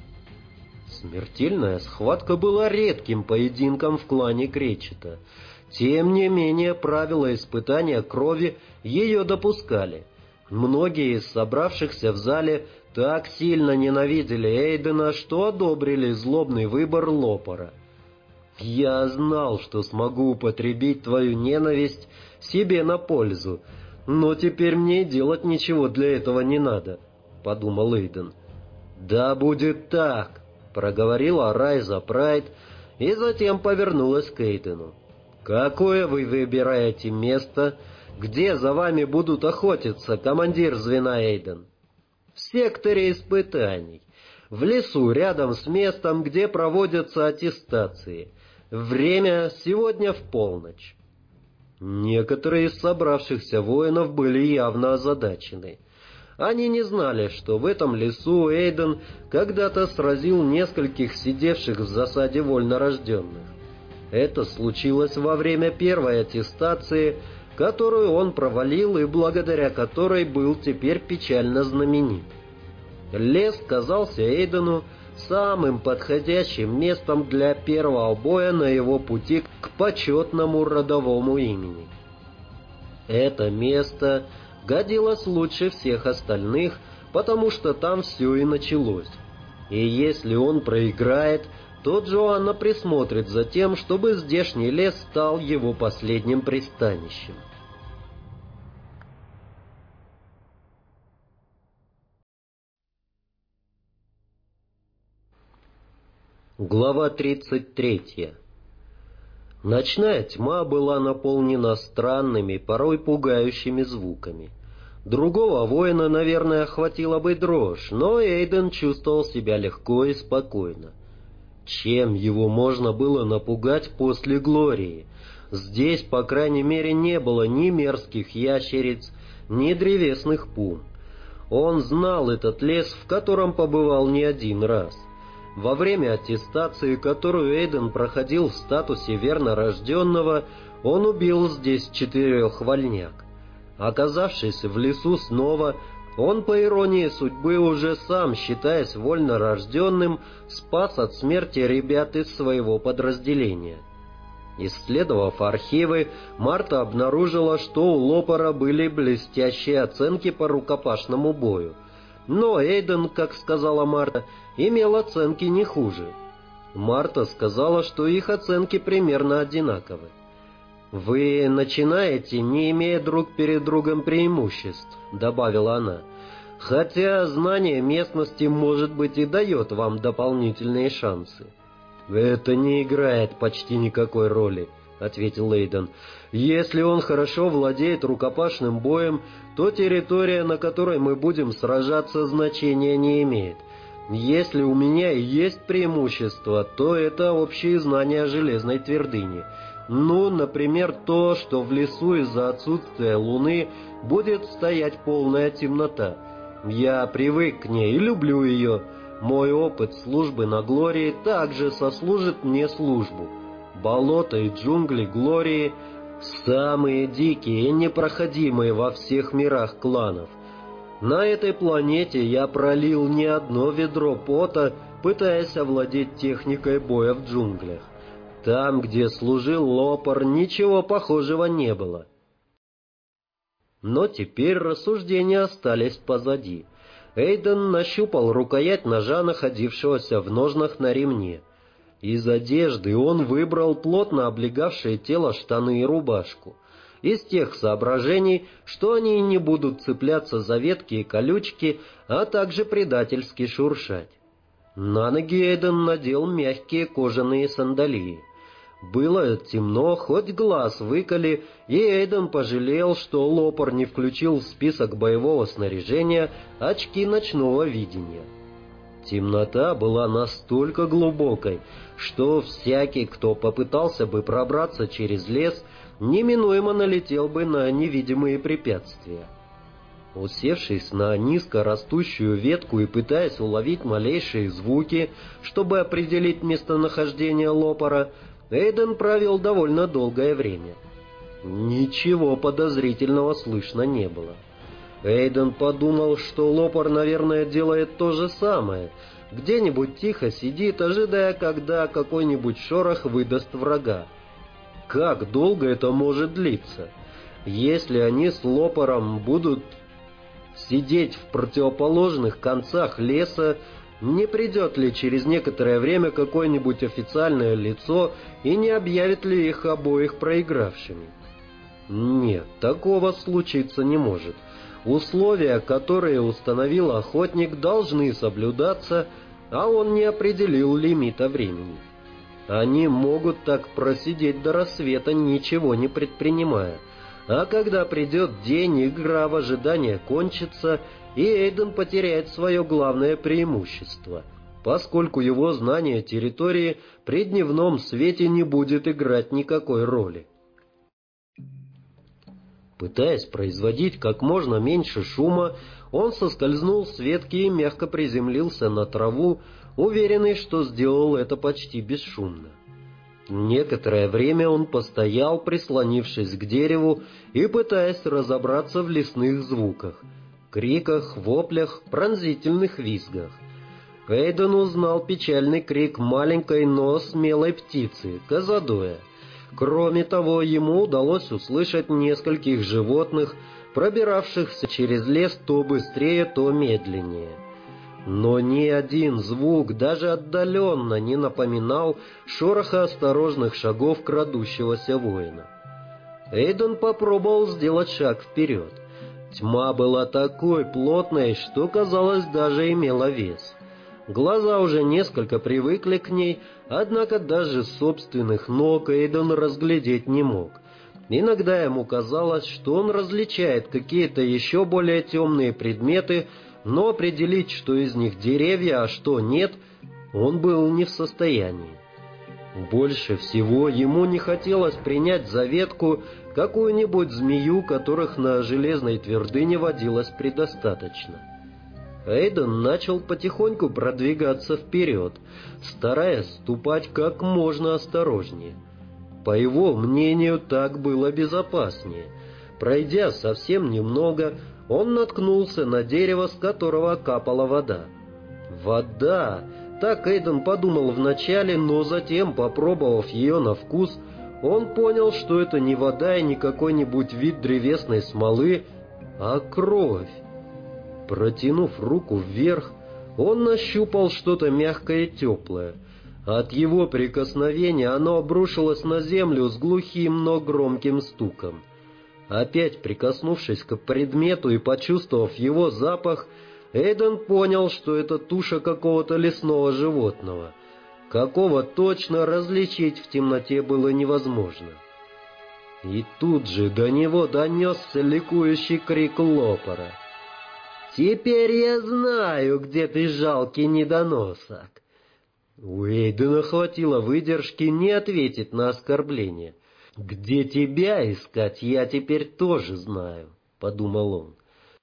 Смертельная схватка была редким поединком в клане Кречета. Тем не менее, правила испытания крови ее допускали. Многие из собравшихся в зале так сильно ненавидели Эйдена, что одобрили злобный выбор Лопара. «Я знал, что смогу употребить твою ненависть себе на пользу, но теперь мне делать ничего для этого не надо», — подумал Эйден. «Да будет так», — проговорила Райза Прайд, и затем повернулась к Эйдену. «Какое вы выбираете место? Где за вами будут охотиться, командир звена Эйден?» «В секторе испытаний. В лесу, рядом с местом, где проводятся аттестации. Время сегодня в полночь». Некоторые из собравшихся воинов были явно озадачены. Они не знали, что в этом лесу Эйден когда-то сразил нескольких сидевших в засаде вольнорожденных. Это случилось во время первой аттестации, которую он провалил и благодаря которой был теперь печально знаменит. Лес казался Эйдену самым подходящим местом для первого боя на его пути к почетному родовому имени. Это место годилось лучше всех остальных, потому что там все и началось. И если он проиграет, то Джоанна присмотрит за тем, чтобы здешний лес стал его последним пристанищем. Глава 33. Ночная тьма была наполнена странными, порой пугающими звуками. Другого воина, наверное, охватила бы дрожь, но Эйден чувствовал себя легко и спокойно. Чем его можно было напугать после Глории? Здесь, по крайней мере, не было ни мерзких ящериц, ни древесных пум. Он знал этот лес, в котором побывал не один раз. Во время аттестации, которую Эйден проходил в статусе вернорожденного, он убил здесь 4 вольняк. Оказавшись в лесу снова, он, по иронии судьбы, уже сам, считаясь вольнорожденным, спас от смерти ребят из своего подразделения. Исследовав архивы, Марта обнаружила, что у Лопара были блестящие оценки по рукопашному бою. Но Эйден, как сказала Марта, имел оценки не хуже. Марта сказала, что их оценки примерно одинаковы. «Вы начинаете, не имея друг перед другом преимуществ», — добавила она. «Хотя знание местности, может быть, и дает вам дополнительные шансы». «Это не играет почти никакой роли», — ответил Эйден. «Если он хорошо владеет рукопашным боем, то территория, на которой мы будем сражаться, значения не имеет. Если у меня и есть преимущество, то это общие знания о железной твердыне. Ну, например, то, что в лесу из-за отсутствия луны будет стоять полная темнота. Я привык к ней и люблю ее. Мой опыт службы на Глории также сослужит мне службу. Болота и джунгли Глории — самые дикие и непроходимые во всех мирах кланов. На этой планете я пролил не одно ведро пота, пытаясь овладеть техникой боя в джунглях. Там, где служил Лопар, ничего похожего не было. Но теперь рассуждения остались позади. Эйден нащупал рукоять ножа, находившегося в ножнах на ремне. Из одежды он выбрал плотно облегавшие тело штаны и рубашку. Из тех соображений, что они не будут цепляться за ветки и колючки, а также предательски шуршать. На ноги Эйден надел мягкие кожаные сандалии. Было темно, хоть глаз выколи, и Эйден пожалел, что Лопар не включил в список боевого снаряжения очки ночного видения. Темнота была настолько глубокой, что всякий, кто попытался бы пробраться через лес, неминуемо налетел бы на невидимые препятствия. Усевшись на низко растущую ветку и пытаясь уловить малейшие звуки, чтобы определить местонахождение Лопара, Эйден провел довольно долгое время. Ничего подозрительного слышно не было. Эйден подумал, что Лопар, наверное, делает то же самое, где-нибудь тихо сидит, ожидая, когда какой-нибудь шорох выдаст врага. Как долго это может длиться? Если они с Лопаром будут сидеть в противоположных концах леса, не придет ли через некоторое время какое-нибудь официальное лицо и не объявит ли их обоих проигравшими? Нет, такого случиться не может. Условия, которые установил охотник, должны соблюдаться, а он не определил лимита времени. Они могут так просидеть до рассвета, ничего не предпринимая. А когда придет день, игра в ожидании кончится, и Эйден потеряет свое главное преимущество, поскольку его знание территории при дневном свете не будет играть никакой роли. Пытаясь производить как можно меньше шума, он соскользнул с ветки и мягко приземлился на траву, уверенный, что сделал это почти бесшумно. Некоторое время он постоял, прислонившись к дереву и пытаясь разобраться в лесных звуках — криках, воплях, пронзительных визгах. Эйден узнал печальный крик маленькой, но смелой птицы — казадоя. Кроме того, ему удалось услышать нескольких животных, пробиравшихся через лес то быстрее, то медленнее. Но ни один звук даже отдаленно не напоминал шороха осторожных шагов крадущегося воина. Эйден попробовал сделать шаг вперед. Тьма была такой плотной, что, казалось, даже имела вес. Глаза уже несколько привыкли к ней, однако даже собственных ног Эйден разглядеть не мог. Иногда ему казалось, что он различает какие-то еще более темные предметы, но определить, что из них деревья, а что нет, он был не в состоянии. Больше всего ему не хотелось принять за ветку какую-нибудь змею, которых на железной твердыне водилось предостаточно. Эйден начал потихоньку продвигаться вперед, стараясь ступать как можно осторожнее. По его мнению, так было безопаснее. Пройдя совсем немного, он наткнулся на дерево, с которого капала вода. Вода! Так Эйден подумал вначале, но затем, попробовав ее на вкус, он понял, что это не вода и не какой-нибудь вид древесной смолы, а кровь. Протянув руку вверх, он нащупал что-то мягкое и теплое. От его прикосновения оно обрушилось на землю с глухим, но громким стуком. Опять прикоснувшись к предмету и почувствовав его запах, Эйден понял, что это туша какого-то лесного животного. Какого точно различить в темноте было невозможно. И тут же до него донесся ликующий крик Лопара. «Теперь я знаю, где ты, жалкий недоносок!» У Эйдена хватило выдержки не ответить на оскорбление. «Где тебя искать, я теперь тоже знаю», — подумал он.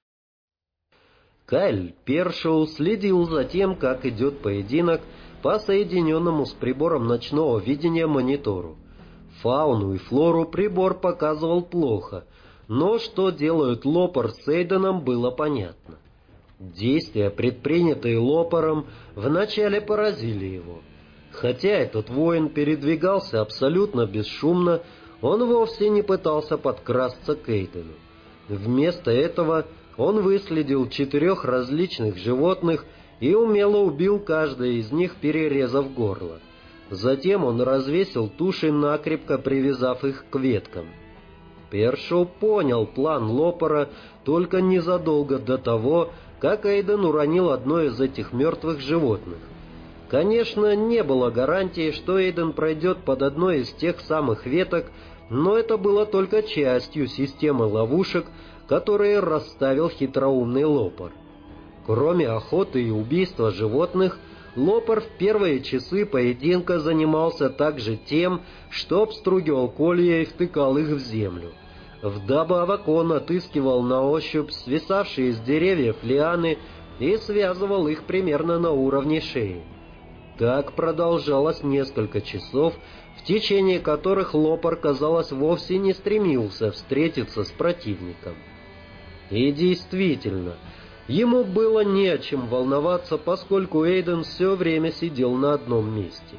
Кайль Першоу следил за тем, как идет поединок по соединенному с прибором ночного видения монитору. Фауну и флору прибор показывал плохо, но что делают Лопар с Эйденом, было понятно. Действия, предпринятые Лопаром, вначале поразили его. Хотя этот воин передвигался абсолютно бесшумно, он вовсе не пытался подкрасться к Эйдену. Вместо этого он выследил 4 различных животных и умело убил каждое из них, перерезав горло. Затем он развесил туши, накрепко привязав их к веткам. Першоу понял план Лопара только незадолго до того, как Эйден уронил одно из этих мертвых животных. Конечно, не было гарантии, что Эйден пройдет под одной из тех самых веток, но это было только частью системы ловушек, которые расставил хитроумный Лопар. Кроме охоты и убийства животных, Лопар в первые часы поединка занимался также тем, что обстругивал колья и втыкал их в землю. Вдобавок он отыскивал на ощупь свисавшие с деревьев лианы и связывал их примерно на уровне шеи. Так продолжалось несколько часов, в течение которых Лопар, казалось, вовсе не стремился встретиться с противником. И действительно, ему было не о чем волноваться, поскольку Эйден все время сидел на одном месте.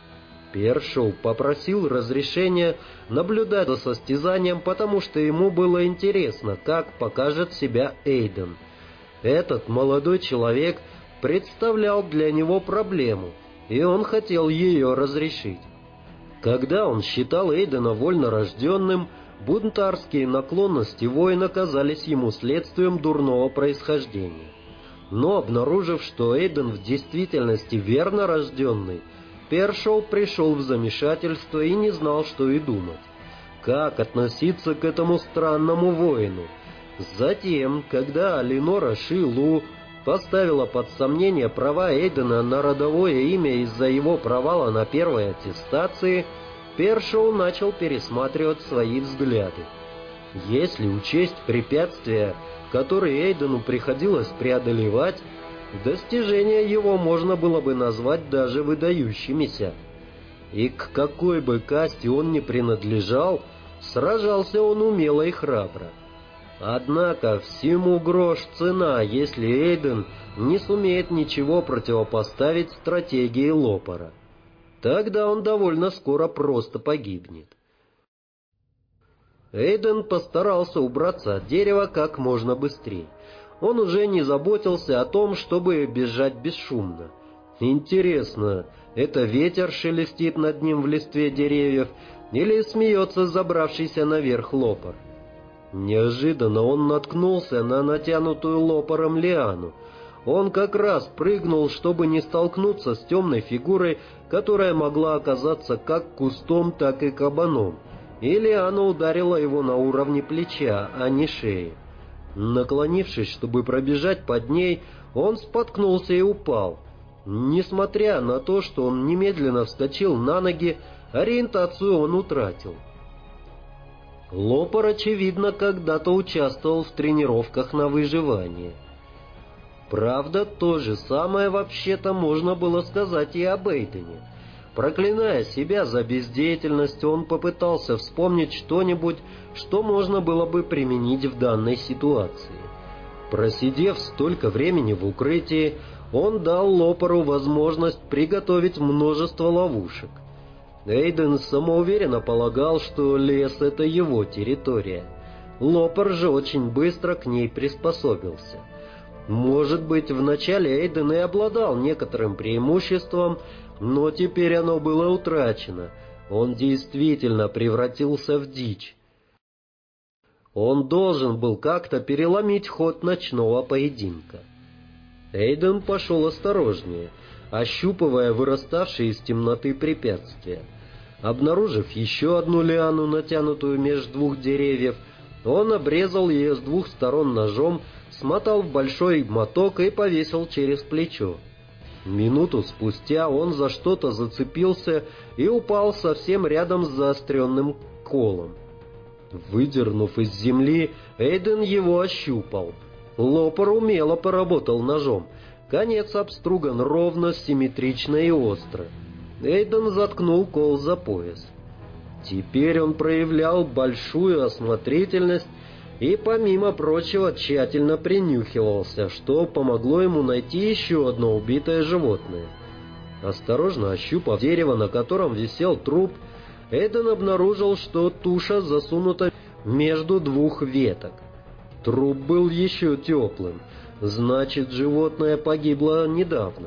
Першоу попросил разрешения наблюдать за состязанием, потому что ему было интересно, как покажет себя Эйден. Этот молодой человек представлял для него проблему, и он хотел ее разрешить. Когда он считал Эйдена вольнорожденным, бунтарские наклонности воина казались ему следствием дурного происхождения. Но обнаружив, что Эйден в действительности верно рожденный, Першоу пришел в замешательство и не знал, что и думать. Как относиться к этому странному воину? Затем, когда Ленора Шилу поставила под сомнение права Эйдена на родовое имя из-за его провала на первой аттестации, Першоу начал пересматривать свои взгляды. Если учесть препятствия, которые Эйдену приходилось преодолевать, достижения его можно было бы назвать даже выдающимися. И к какой бы касте он ни принадлежал, сражался он умело и храбро. Однако всему грош цена, если Эйден не сумеет ничего противопоставить стратегии Лопара. Тогда он довольно скоро просто погибнет. Эйден постарался убраться от дерева как можно быстрее. Он уже не заботился о том, чтобы бежать бесшумно. Интересно, это ветер шелестит над ним в листве деревьев или смеется забравшийся наверх Лопар? Неожиданно он наткнулся на натянутую Лопаром лиану. Он как раз прыгнул, чтобы не столкнуться с темной фигурой, которая могла оказаться как кустом, так и кабаном, и лиана ударила его на уровне плеча, а не шеи. Наклонившись, чтобы пробежать под ней, он споткнулся и упал. Несмотря на то, что он немедленно вскочил на ноги, ориентацию он утратил. Лопар, очевидно, когда-то участвовал в тренировках на выживание. Правда, то же самое вообще-то можно было сказать и об Эйдене. Проклиная себя за бездеятельность, он попытался вспомнить что-нибудь, что можно было бы применить в данной ситуации. Просидев столько времени в укрытии, он дал Лопару возможность приготовить множество ловушек. Эйден самоуверенно полагал, что лес — это его территория. Лопар же очень быстро к ней приспособился. Может быть, вначале Эйден и обладал некоторым преимуществом, но теперь оно было утрачено. Он действительно превратился в дичь. Он должен был как-то переломить ход ночного поединка. Эйден пошел осторожнее, ощупывая выраставшие из темноты препятствия. Обнаружив еще одну лиану, натянутую между двух деревьев, он обрезал ее с двух сторон ножом, смотал в большой моток и повесил через плечо. Минуту спустя он за что-то зацепился и упал совсем рядом с заостренным колом. Выдернув из земли, Эйден его ощупал. Лопар умело поработал ножом. Конец обструган ровно, симметрично и остро. Эйден заткнул кол за пояс. Теперь он проявлял большую осмотрительность и, помимо прочего, тщательно принюхивался, что помогло ему найти еще одно убитое животное. Осторожно ощупав дерево, на котором висел труп, Эйден обнаружил, что туша засунута между двух веток. Труп был еще теплым, значит, животное погибло недавно.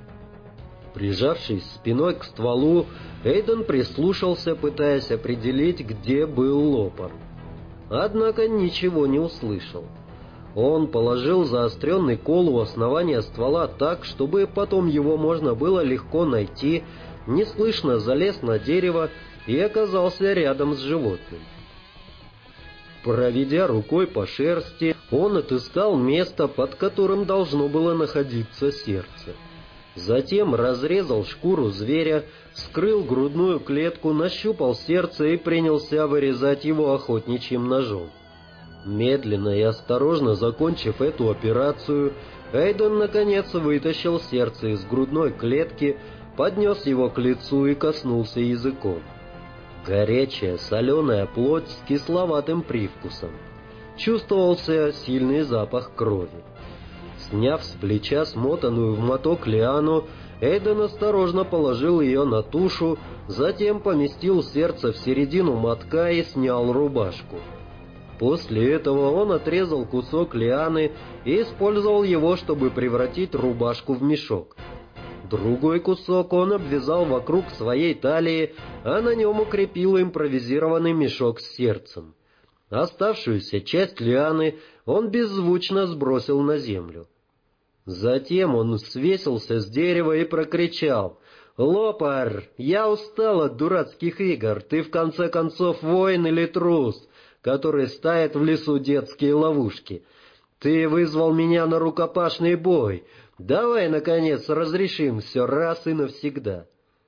Прижавшись спиной к стволу, Эйден прислушался, пытаясь определить, где был лопар. Однако ничего не услышал. Он положил заостренный кол у основания ствола так, чтобы потом его можно было легко найти, неслышно залез на дерево и оказался рядом с животным. Проведя рукой по шерсти, он отыскал место, под которым должно было находиться сердце. Затем разрезал шкуру зверя, вскрыл грудную клетку, нащупал сердце и принялся вырезать его охотничьим ножом. Медленно и осторожно закончив эту операцию, Эйден наконец вытащил сердце из грудной клетки, поднес его к лицу и коснулся языком. Горячая соленая плоть с кисловатым привкусом. Чувствовался сильный запах крови. Сняв с плеча смотанную в моток лиану, Эйден осторожно положил ее на тушу, затем поместил сердце в середину мотка и снял рубашку. После этого он отрезал кусок лианы и использовал его, чтобы превратить рубашку в мешок. Другой кусок он обвязал вокруг своей талии, а на нем укрепил импровизированный мешок с сердцем. Оставшуюся часть лианы он беззвучно сбросил на землю. Затем он свесился с дерева и прокричал: «Лопар, я устал от дурацких игр, ты в конце концов воин или трус, который ставит в лесу детские ловушки? Ты вызвал меня на рукопашный бой, давай, наконец, разрешим все раз и навсегда».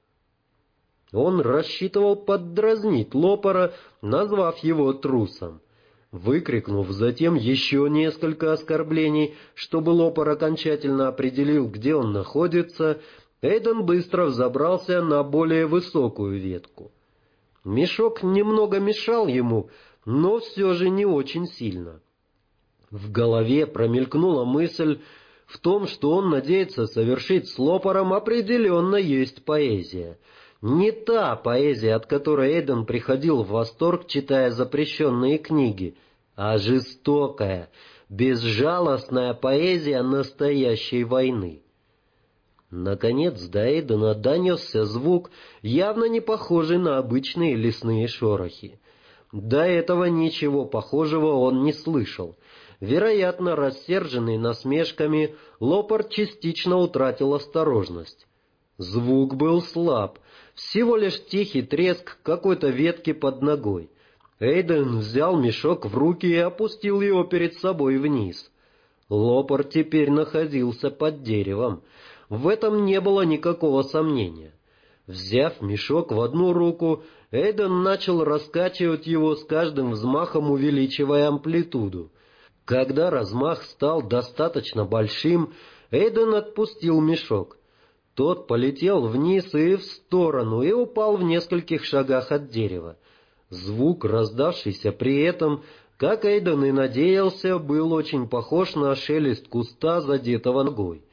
Он рассчитывал поддразнить лопара, назвав его трусом. Выкрикнув затем еще несколько оскорблений, чтобы лопар окончательно определил, где он находится, Эйден быстро взобрался на более высокую ветку. Мешок немного мешал ему, но все же не очень сильно. В голове промелькнула мысль: в том, что он надеется совершить с лопаром, определенно есть поэзия. Не та поэзия, от которой Эйден приходил в восторг, читая запрещенные книги, а жестокая, безжалостная поэзия настоящей войны. Наконец до Эйдена донесся звук, явно не похожий на обычные лесные шорохи. До этого ничего похожего он не слышал. Вероятно, рассерженный насмешками, лопар частично утратил осторожность. Звук был слаб, всего лишь тихий треск какой-то ветки под ногой. Эйден взял мешок в руки и опустил его перед собой вниз. Лопар теперь находился под деревом. В этом не было никакого сомнения. Взяв мешок в одну руку, Эйден начал раскачивать его, с каждым взмахом увеличивая амплитуду. Когда размах стал достаточно большим, Эйден отпустил мешок. Тот полетел вниз и в сторону и упал в нескольких шагах от дерева. Звук, раздавшийся при этом, как Эйден и надеялся, был очень похож на шелест куста, задетого ногой.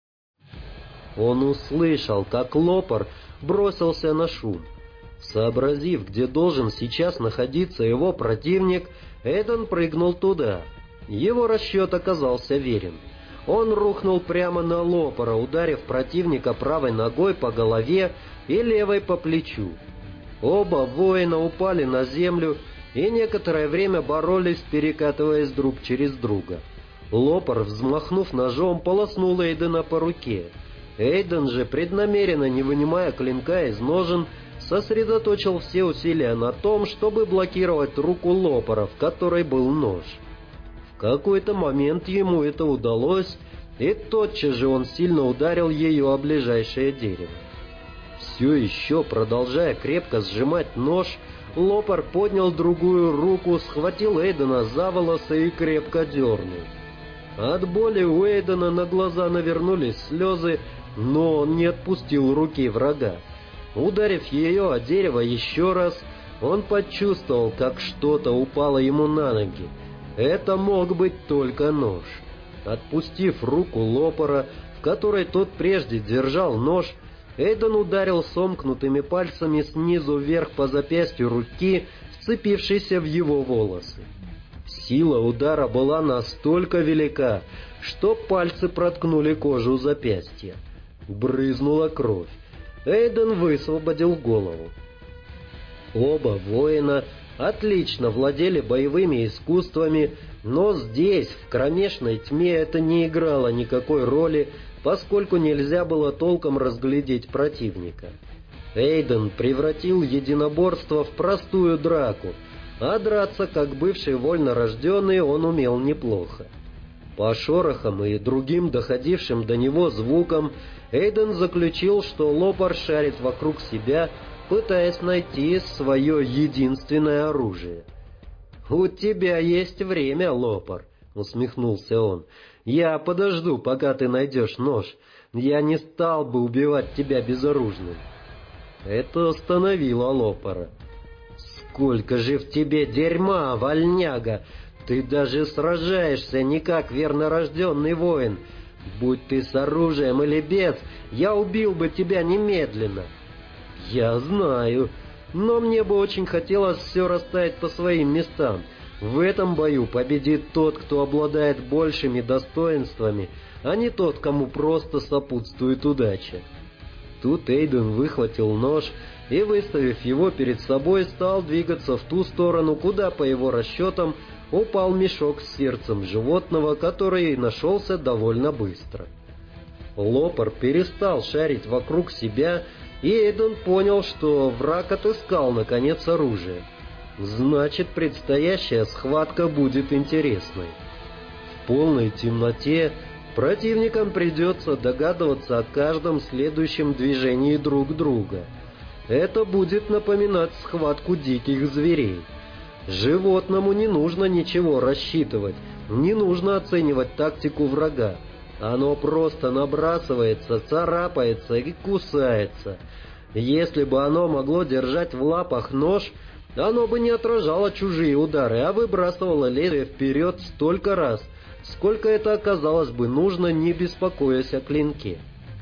Он услышал, как лопар бросился на шум. Сообразив, где должен сейчас находиться его противник, Эйден прыгнул туда. Его расчет оказался верен. Он рухнул прямо на лопара, ударив противника правой ногой по голове и левой по плечу. Оба воина упали на землю и некоторое время боролись, перекатываясь друг через друга. Лопар, взмахнув ножом, полоснул Эйдена по руке. Эйден же, преднамеренно не вынимая клинка из ножен, сосредоточил все усилия на том, чтобы блокировать руку лопара, в которой был нож. В какой-то момент ему это удалось, и тотчас же он сильно ударил ею о ближайшее дерево. Все еще продолжая крепко сжимать нож, лопар поднял другую руку, схватил Эйдена за волосы и крепко дернул. От боли у Эйдена на глаза навернулись слезы, но он не отпустил руки врага. Ударив ее о дерево еще раз, он почувствовал, как что-то упало ему на ноги. Это мог быть только нож. Отпустив руку лопара, в которой тот прежде держал нож, Эйден ударил сомкнутыми пальцами снизу вверх по запястью руки, вцепившейся в его волосы. Сила удара была настолько велика, что пальцы проткнули кожу запястья. Брызнула кровь. Эйден высвободил голову. Оба воина отлично владели боевыми искусствами, но здесь, в кромешной тьме, это не играло никакой роли, поскольку нельзя было толком разглядеть противника. Эйден превратил единоборство в простую драку, а драться, как бывший вольнорожденный, он умел неплохо. По шорохам и другим доходившим до него звукам Эйден заключил, что Лопар шарит вокруг себя, пытаясь найти свое единственное оружие. «У тебя есть время, Лопар», — усмехнулся он. «Я подожду, пока ты найдешь нож. Я не стал бы убивать тебя безоружным». Это остановило Лопара. «Сколько же в тебе дерьма, вольняга! Ты даже сражаешься не как вернорожденный воин. Будь ты с оружием или без, я убил бы тебя немедленно». «Я знаю, но мне бы очень хотелось все расставить по своим местам. В этом бою победит тот, кто обладает большими достоинствами, а не тот, кому просто сопутствует удача». Тут Эйден выхватил нож и, выставив его перед собой, стал двигаться в ту сторону, куда, по его расчетам, упал мешок с сердцем животного, который нашелся довольно быстро. Лопар перестал шарить вокруг себя, и Эйден понял, что враг отыскал, наконец, оружие. Значит, предстоящая схватка будет интересной. В полной темноте противникам придется догадываться о каждом следующем движении друг друга. Это будет напоминать схватку диких зверей. Животному не нужно ничего рассчитывать, не нужно оценивать тактику врага. Оно просто набрасывается, царапается и кусается. Если бы оно могло держать в лапах нож, оно бы не отражало чужие удары, а выбрасывало лезвие вперед столько раз, сколько это оказалось бы нужно, не беспокоясь о клинке.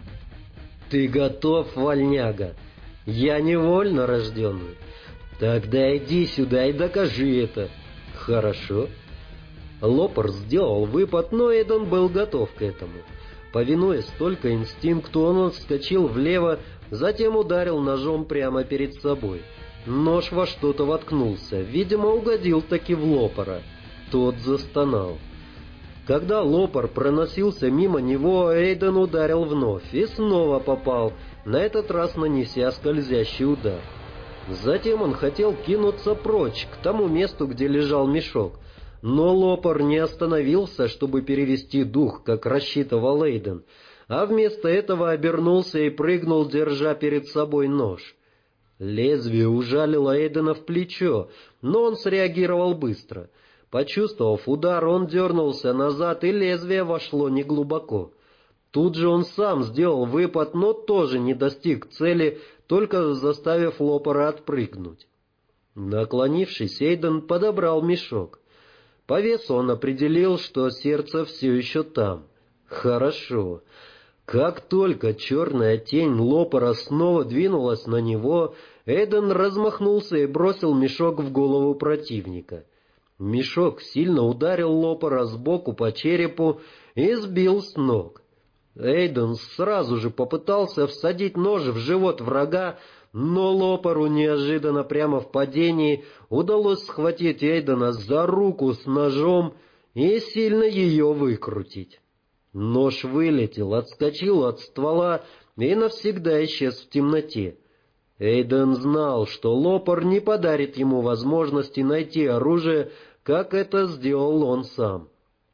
«Ты готов, вольняга? Я невольно рожденный. Тогда иди сюда и докажи это». «Хорошо». Лопар сделал выпад, но Эйден был готов к этому. Повинуясь только инстинкту, он отскочил влево, затем ударил ножом прямо перед собой. Нож во что-то воткнулся, видимо, угодил таки в Лопара. Тот застонал. Когда Лопар проносился мимо него, Эйден ударил вновь и снова попал, на этот раз нанеся скользящий удар. Затем он хотел кинуться прочь, к тому месту, где лежал мешок, но Лопар не остановился, чтобы перевести дух, как рассчитывал Эйден, а вместо этого обернулся и прыгнул, держа перед собой нож. Лезвие ужалило Эйдена в плечо, но он среагировал быстро. Почувствовав удар, он дернулся назад, и лезвие вошло неглубоко. Тут же он сам сделал выпад, но тоже не достиг цели, только заставив Лопара отпрыгнуть. Наклонившись, Эйден подобрал мешок. По весу он определил, что сердце все еще там. Хорошо. Как только черная тень Лопара снова двинулась на него, Эйден размахнулся и бросил мешок в голову противника. Мешок сильно ударил Лопара сбоку по черепу и сбил с ног. Эйден сразу же попытался всадить нож в живот врага, но Лопару неожиданно прямо в падении удалось схватить Эйдена за руку с ножом и сильно ее выкрутить. Нож вылетел, отскочил от ствола и навсегда исчез в темноте. Эйден знал, что Лопар не подарит ему возможности найти оружие, как это сделал он сам.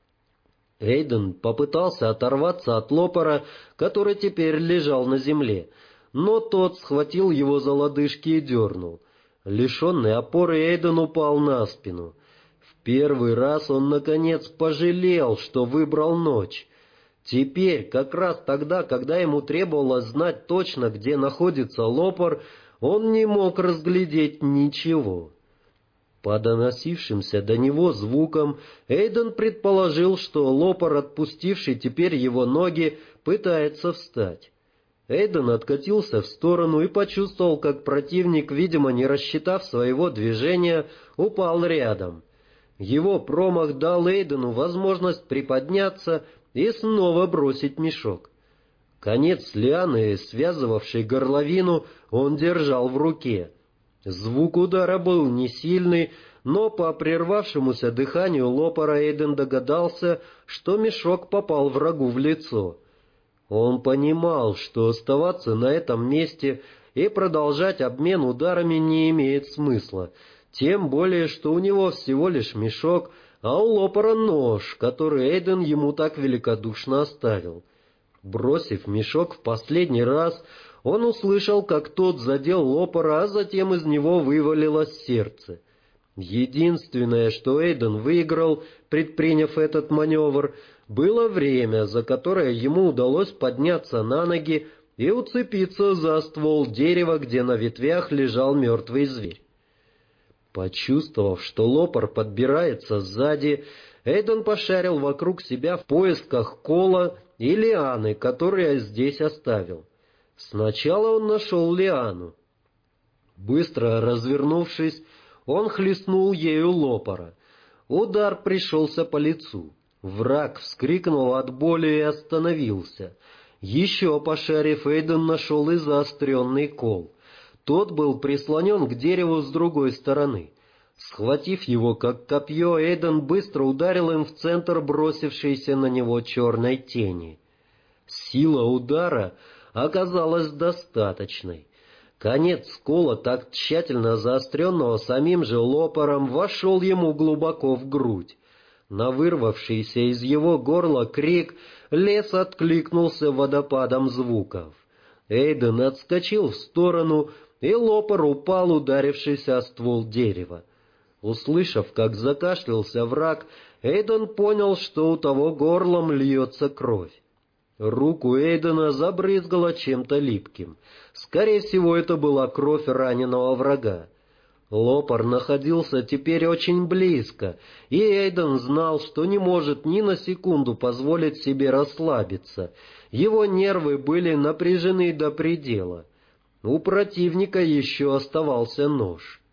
Эйден попытался оторваться от Лопара, который теперь лежал на земле, но тот схватил его за лодыжки и дернул. Лишенный опоры, Эйден упал на спину. В первый раз он, наконец, пожалел, что выбрал ночь. Теперь, как раз тогда, когда ему требовалось знать точно, где находится Лопар, он не мог разглядеть ничего. По доносившимся до него звукам Эйден предположил, что Лопар, отпустивший теперь его ноги, пытается встать. Эйден откатился в сторону и почувствовал, как противник, видимо, не рассчитав своего движения, упал рядом. Его промах дал Эйдену возможность приподняться и снова бросить мешок. Конец лианы, связывавшей горловину, он держал в руке. Звук удара был не сильный, но по прервавшемуся дыханию лопара Эйден догадался, что мешок попал врагу в лицо. Он понимал, что оставаться на этом месте и продолжать обмен ударами не имеет смысла, тем более, что у него всего лишь мешок, а у лопара нож, который Эйден ему так великодушно оставил. Бросив мешок в последний раз, он услышал, как тот задел лопара, а затем из него вывалилось сердце. Единственное, что Эйден выиграл, предприняв этот маневр, было время, за которое ему удалось подняться на ноги и уцепиться за ствол дерева, где на ветвях лежал мертвый зверь. Почувствовав, что лопар подбирается сзади, Эйден пошарил вокруг себя в поисках кола и лианы, которые здесь оставил. Сначала он нашел лиану. Быстро развернувшись, он хлестнул ею лопара. Удар пришелся по лицу. Враг вскрикнул от боли и остановился. Еще пошарив, Эйден нашел и заостренный кол. Тот был прислонен к дереву с другой стороны. Схватив его как копье, Эйден быстро ударил им в центр бросившейся на него черной тени. Сила удара оказалась достаточной. Конец кола, так тщательно заостренного самим же лопаром, вошел ему глубоко в грудь. На вырвавшийся из его горла крик лес откликнулся водопадом звуков. Эйден отскочил в сторону, и лопар упал, ударившись о ствол дерева. Услышав, как закашлялся враг, Эйден понял, что у того горлом льется кровь. Руку Эйдена забрызгало чем-то липким. Скорее всего, это была кровь раненого врага. Лопар находился теперь очень близко, и Эйден знал, что не может ни на секунду позволить себе расслабиться. Его нервы были напряжены до предела. У противника еще оставался нож.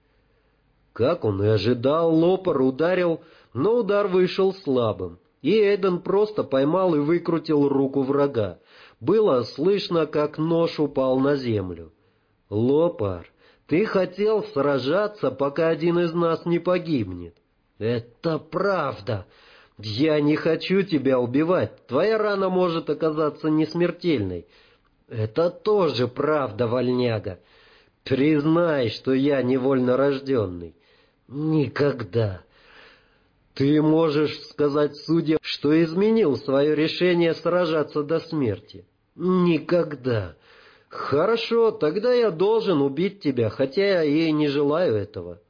Как он и ожидал, лопар ударил, но удар вышел слабым, и Эйден просто поймал и выкрутил руку врага. Было слышно, как нож упал на землю. «Лопар, ты хотел сражаться, пока один из нас не погибнет». «Это правда. Я не хочу тебя убивать. Твоя рана может оказаться несмертельной». «Это тоже правда, вольняга. Признай, что я невольно рожденный». «Никогда». «Ты можешь сказать судье, что изменил свое решение сражаться до смерти?» «Никогда». «Хорошо, тогда я должен убить тебя, хотя я и не желаю этого».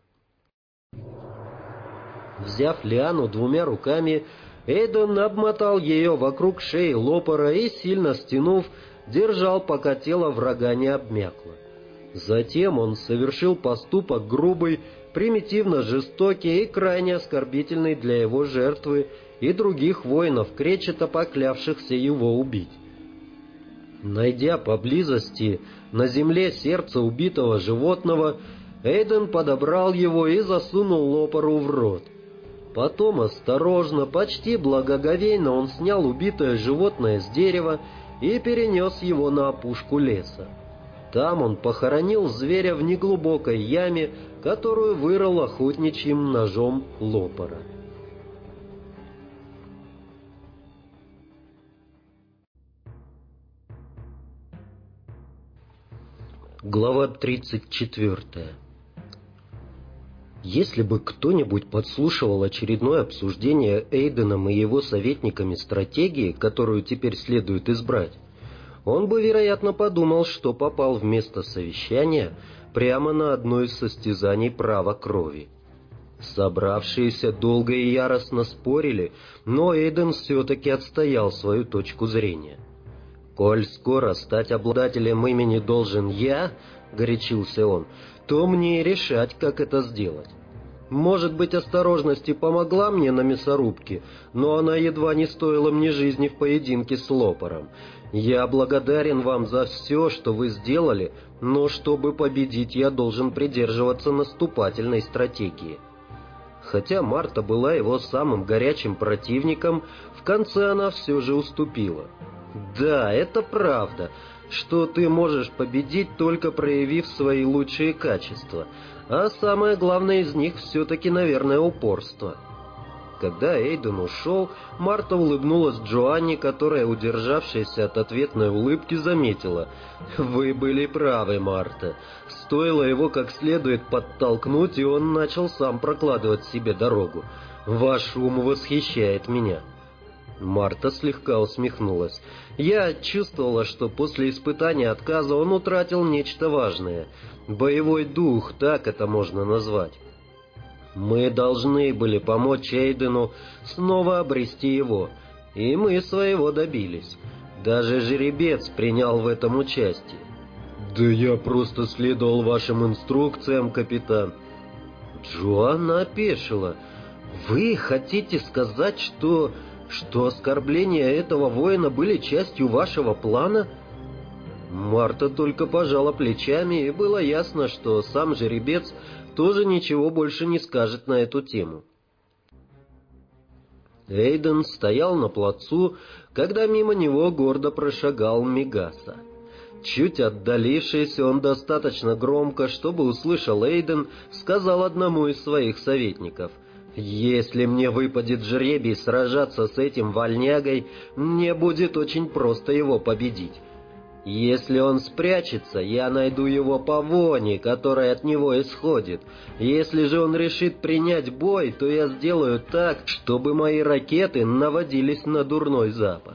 Взяв лиану двумя руками, Эйден обмотал ее вокруг шеи лопара и, сильно стянув, держал, пока тело врага не обмякло. Затем он совершил поступок грубый, примитивно жестокий и крайне оскорбительный для его жертвы и других воинов кречета, поклявшихся его убить. Найдя поблизости на земле сердце убитого животного, Эйден подобрал его и засунул лопару в рот. Потом осторожно, почти благоговейно он снял убитое животное с дерева и перенес его на опушку леса. Там он похоронил зверя в неглубокой яме, которую вырыл охотничьим ножом лопара. Глава 34. Если бы кто-нибудь подслушивал очередное обсуждение Эйденом и его советниками стратегии, которую теперь следует избрать, он бы, вероятно, подумал, что попал в место совещания прямо на одно из состязаний права крови. Собравшиеся долго и яростно спорили, но Эйден все-таки отстоял свою точку зрения. «Коль скоро стать обладателем имени должен я, — горячился он, — то мне и решать, как это сделать. Может быть, осторожность и помогла мне на мясорубке, но она едва не стоила мне жизни в поединке с лопаром. Я благодарен вам за все, что вы сделали, но чтобы победить, я должен придерживаться наступательной стратегии». Хотя Марта была его самым горячим противником, в конце она все же уступила. «Да, это правда, что ты можешь победить, только проявив свои лучшие качества, а самое главное из них все-таки, наверное, упорство». Когда Эйден ушел, Марта улыбнулась Джоанне, которая, удержавшись от ответной улыбки, заметила: «Вы были правы, Марта. Стоило его как следует подтолкнуть, и он начал сам прокладывать себе дорогу. Ваш ум восхищает меня». Марта слегка усмехнулась. «Я чувствовала, что после испытания отказа он утратил нечто важное. Боевой дух, так это можно назвать. Мы должны были помочь Эйдену снова обрести его, и мы своего добились. Даже жеребец принял в этом участие». «Да я просто следовал вашим инструкциям, капитан». Джоанна опешила. «Вы хотите сказать, что оскорбления этого воина были частью вашего плана?» Марта только пожала плечами, и было ясно, что сам жеребец тоже ничего больше не скажет на эту тему. Эйден стоял на плацу, когда мимо него гордо прошагал Мегаса. Чуть отдалившись, он достаточно громко, чтобы услышал Эйден, сказал одному из своих советников: «Если мне выпадет жребий сражаться с этим вольнягой, мне будет очень просто его победить. Если он спрячется, я найду его по воне, которая от него исходит. Если же он решит принять бой, то я сделаю так, чтобы мои ракеты наводились на дурной запах».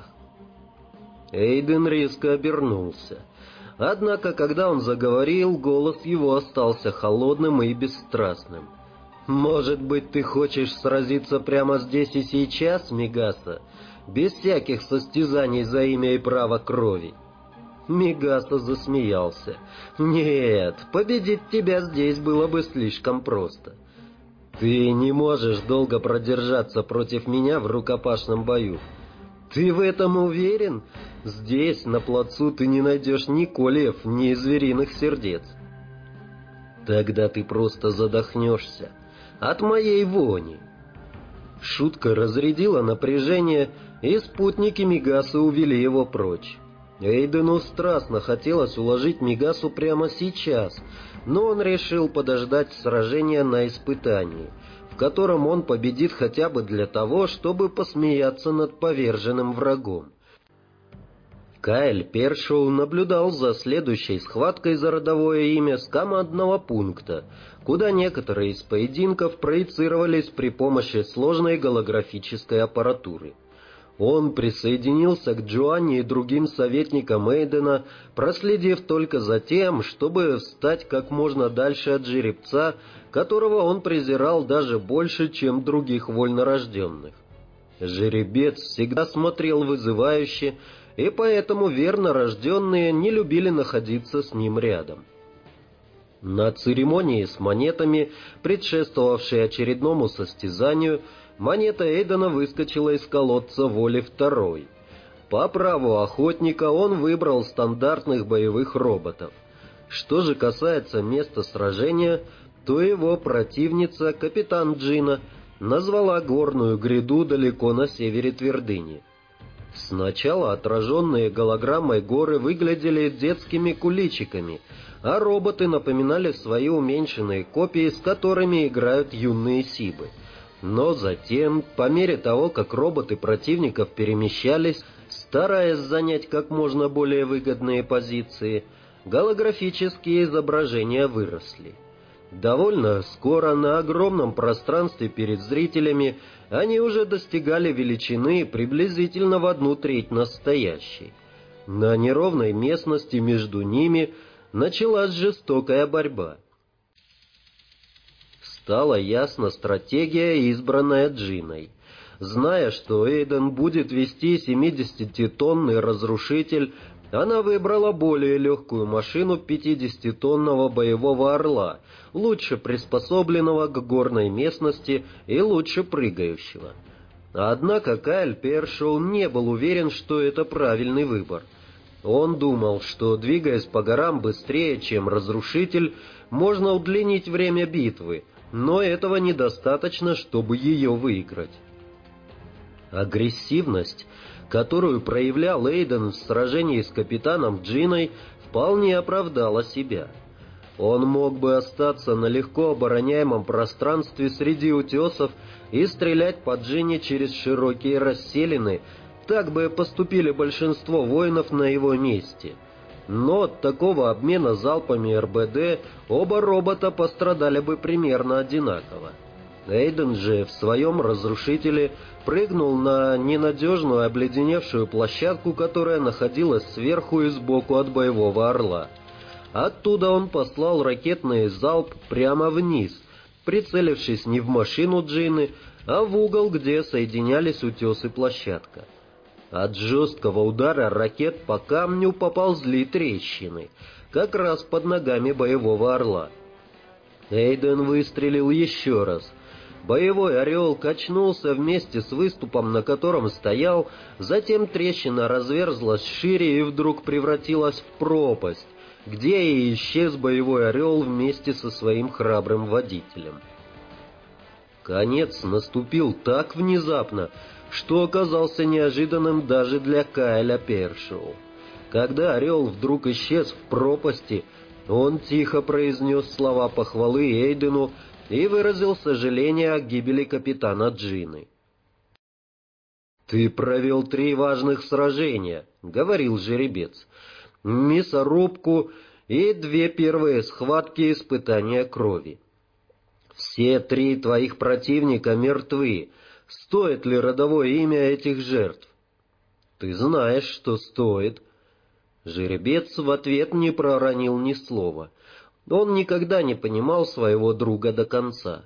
Эйден резко обернулся. Однако, когда он заговорил, голос его остался холодным и бесстрастным. «Может быть, ты хочешь сразиться прямо здесь и сейчас, Мегаса, без всяких состязаний за имя и право крови?» Мегаса засмеялся. «Нет, победить тебя здесь было бы слишком просто. Ты не можешь долго продержаться против меня в рукопашном бою. Ты в этом уверен? Здесь, на плацу, ты не найдешь ни кольев, ни звериных сердец. Тогда ты просто задохнешься от моей вони». Шутка разрядила напряжение, и спутники Мегасы увели его прочь. Эйдену страстно хотелось уложить Мегасу прямо сейчас, но он решил подождать сражения на испытании, в котором он победит хотя бы для того, чтобы посмеяться над поверженным врагом. Кайл Першоу наблюдал за следующей схваткой за родовое имя с командного пункта, куда некоторые из поединков проецировались при помощи сложной голографической аппаратуры. Он присоединился к Джоанне и другим советникам Эйдена, проследив только за тем, чтобы встать как можно дальше от жеребца, которого он презирал даже больше, чем других вольнорожденных. Жеребец всегда смотрел вызывающе, и поэтому вернорожденные не любили находиться с ним рядом. На церемонии с монетами, предшествовавшей очередному состязанию, монета Эйдена выскочила из колодца воли второй. По праву охотника он выбрал стандартных боевых роботов. Что же касается места сражения, то его противница, капитан Джина, назвала горную гряду далеко на севере твердыни. Сначала отраженные голограммой горы выглядели детскими куличиками, а роботы напоминали свои уменьшенные копии, с которыми играют юные сибы. Но затем, по мере того, как роботы противников перемещались, стараясь занять как можно более выгодные позиции, голографические изображения выросли. Довольно скоро на огромном пространстве перед зрителями они уже достигали величины приблизительно в 1/3 настоящей. На неровной местности между ними началась жестокая борьба. Стала ясна стратегия, избранная Джиной. Зная, что Эйден будет вести 70-тонный разрушитель, она выбрала более легкую машину 50-тонного боевого орла, лучше приспособленного к горной местности и лучше прыгающего. Однако Кайл Першоу не был уверен, что это правильный выбор. Он думал, что, двигаясь по горам быстрее, чем разрушитель, можно удлинить время битвы, но этого недостаточно, чтобы ее выиграть. Агрессивность, которую проявлял Эйден в сражении с капитаном Джиной, вполне оправдала себя. Он мог бы остаться на легко обороняемом пространстве среди утесов и стрелять по Джине через широкие расселины, так бы поступили большинство воинов на его месте. Но от такого обмена залпами РБД оба робота пострадали бы примерно одинаково. Эйден же в своем разрушителе прыгнул на ненадежную обледеневшую площадку, которая находилась сверху и сбоку от боевого орла. Оттуда он послал ракетный залп прямо вниз, прицелившись не в машину Джины, а в угол, где соединялись утес и площадка. От жесткого удара ракет по камню поползли трещины, как раз под ногами боевого орла. Эйден выстрелил еще раз. Боевой орел качнулся вместе с выступом, на котором стоял, затем трещина разверзлась шире и вдруг превратилась в пропасть, где и исчез боевой орел вместе со своим храбрым водителем. Конец наступил так внезапно, что оказался неожиданным даже для Кайля Першоу. Когда орел вдруг исчез в пропасти, он тихо произнес слова похвалы Эйдену и выразил сожаление о гибели капитана Джины. «Ты провел 3 важных сражения», — говорил жеребец, — «мясорубку и 2 первые схватки испытания крови. Все 3 твоих противника мертвы. Стоит ли родовое имя этих жертв?» «Ты знаешь, что стоит». Жеребец в ответ не проронил ни слова. Он никогда не понимал своего друга до конца.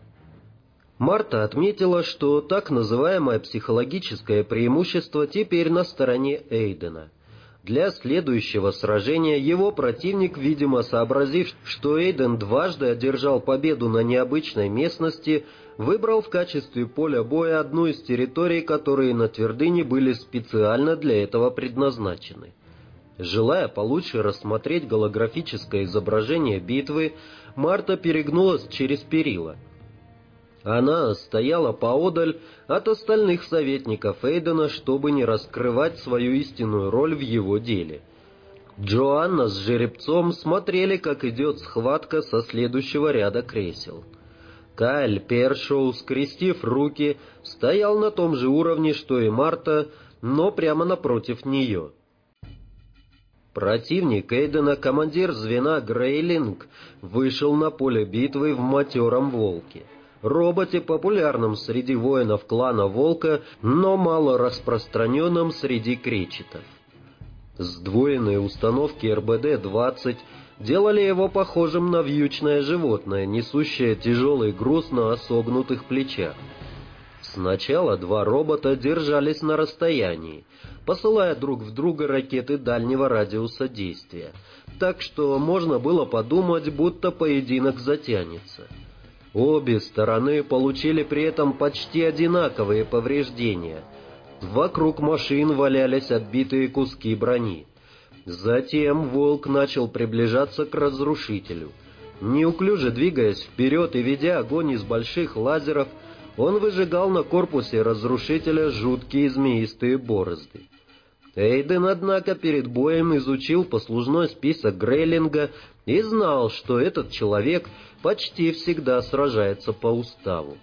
Марта отметила, что так называемое психологическое преимущество теперь на стороне Эйдена. Для следующего сражения его противник, видимо, сообразив, что Эйден дважды одержал победу на необычной местности, выбрал в качестве поля боя одну из территорий, которые на твердыне были специально для этого предназначены. Желая получше рассмотреть голографическое изображение битвы, Марта перегнулась через перила. Она стояла поодаль от остальных советников Эйдена, чтобы не раскрывать свою истинную роль в его деле. Джоанна с жеребцом смотрели, как идет схватка со следующего ряда кресел. Кайл Першоу, скрестив руки, стоял на том же уровне, что и Марта, но прямо напротив нее. Противник Эйдена, командир звена Грейлинг, вышел на поле битвы в матером волке, роботе, популярном среди воинов клана Волка, но мало распространенном среди кречетов. Сдвоенные установки РБД-20 делали его похожим на вьючное животное, несущее тяжелый груз на согнутых плечах. Сначала 2 робота держались на расстоянии, посылая друг в друга ракеты дальнего радиуса действия, так что можно было подумать, будто поединок затянется. Обе стороны получили при этом почти одинаковые повреждения. Вокруг машин валялись отбитые куски брони. Затем волк начал приближаться к разрушителю. Неуклюже двигаясь вперед и ведя огонь из больших лазеров, он выжигал на корпусе разрушителя жуткие змеистые борозды. Эйден, однако, перед боем изучил послужной список Грейлинга и знал, что этот человек почти всегда сражается по уставу.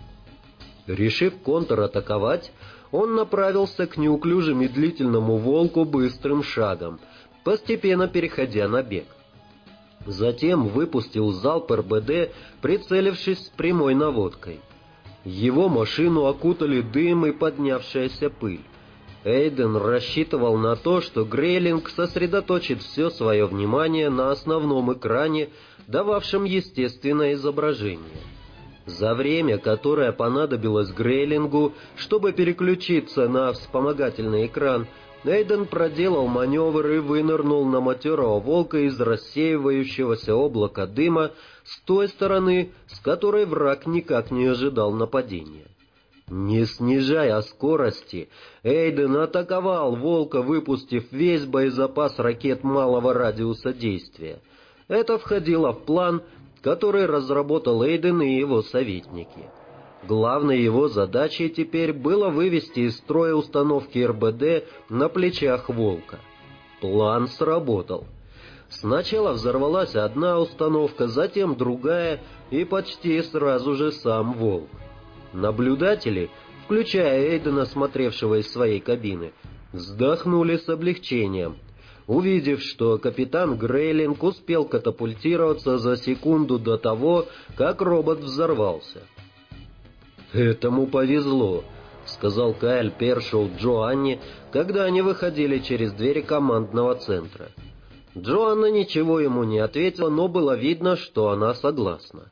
Решив контратаковать, он направился к неуклюже-медлительному волку быстрым шагом, постепенно переходя на бег. Затем выпустил залп РБД, прицелившись с прямой наводкой. Его машину окутали дым и поднявшаяся пыль. Эйден рассчитывал на то, что Грейлинг сосредоточит все свое внимание на основном экране, дававшем естественное изображение. За время, которое понадобилось Грейлингу, чтобы переключиться на вспомогательный экран, Эйден проделал маневр и вынырнул на матерого волка из рассеивающегося облака дыма с той стороны, с которой враг никак не ожидал нападения. Не снижая скорости, Эйден атаковал волка, выпустив весь боезапас ракет малого радиуса действия. Это входило в план, который разработал Эйден и его советники. Главной его задачей теперь было вывести из строя установки РБД на плечах «Волка». План сработал. Сначала взорвалась одна установка, затем другая, и почти сразу же сам «Волк». Наблюдатели, включая Эйдена, смотревшего из своей кабины, вздохнули с облегчением, увидев, что капитан Грейлинг успел катапультироваться за секунду до того, как робот взорвался. «Этому повезло», — сказал Кайл Першоу Джоанне, когда они выходили через двери командного центра. Джоанна ничего ему не ответила, но было видно, что она согласна.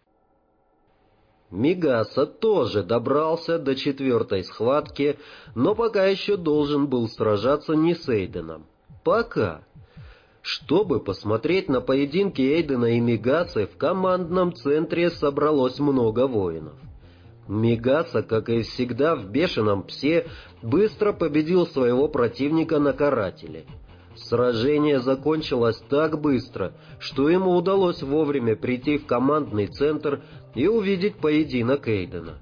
Мигаса тоже добрался до 4-й схватки, но пока еще должен был сражаться не с Эйденом. Пока. Чтобы посмотреть на поединки Эйдена и Мигасы, в командном центре собралось много воинов. Мигаса, как и всегда в «Бешеном псе», быстро победил своего противника на карателе. Сражение закончилось так быстро, что ему удалось вовремя прийти в командный центр и увидеть поединок Эйдена.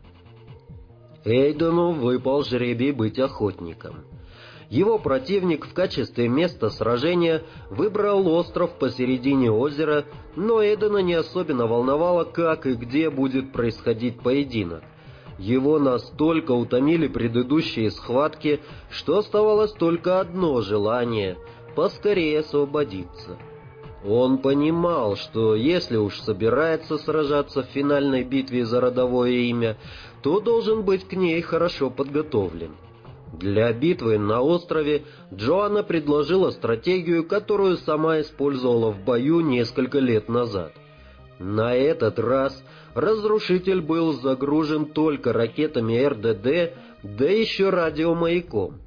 Эйдену выпал жребий быть охотником. Его противник в качестве места сражения выбрал остров посередине озера, но Эйдена не особенно волновало, как и где будет происходить поединок. Его настолько утомили предыдущие схватки, что оставалось только одно желание — поскорее освободиться. Он понимал, что если уж собирается сражаться в финальной битве за родовое имя, то должен быть к ней хорошо подготовлен. Для битвы на острове Джоанна предложила стратегию, которую сама использовала в бою несколько лет назад. На этот раз разрушитель был загружен только ракетами РДД, да еще радиомаяком.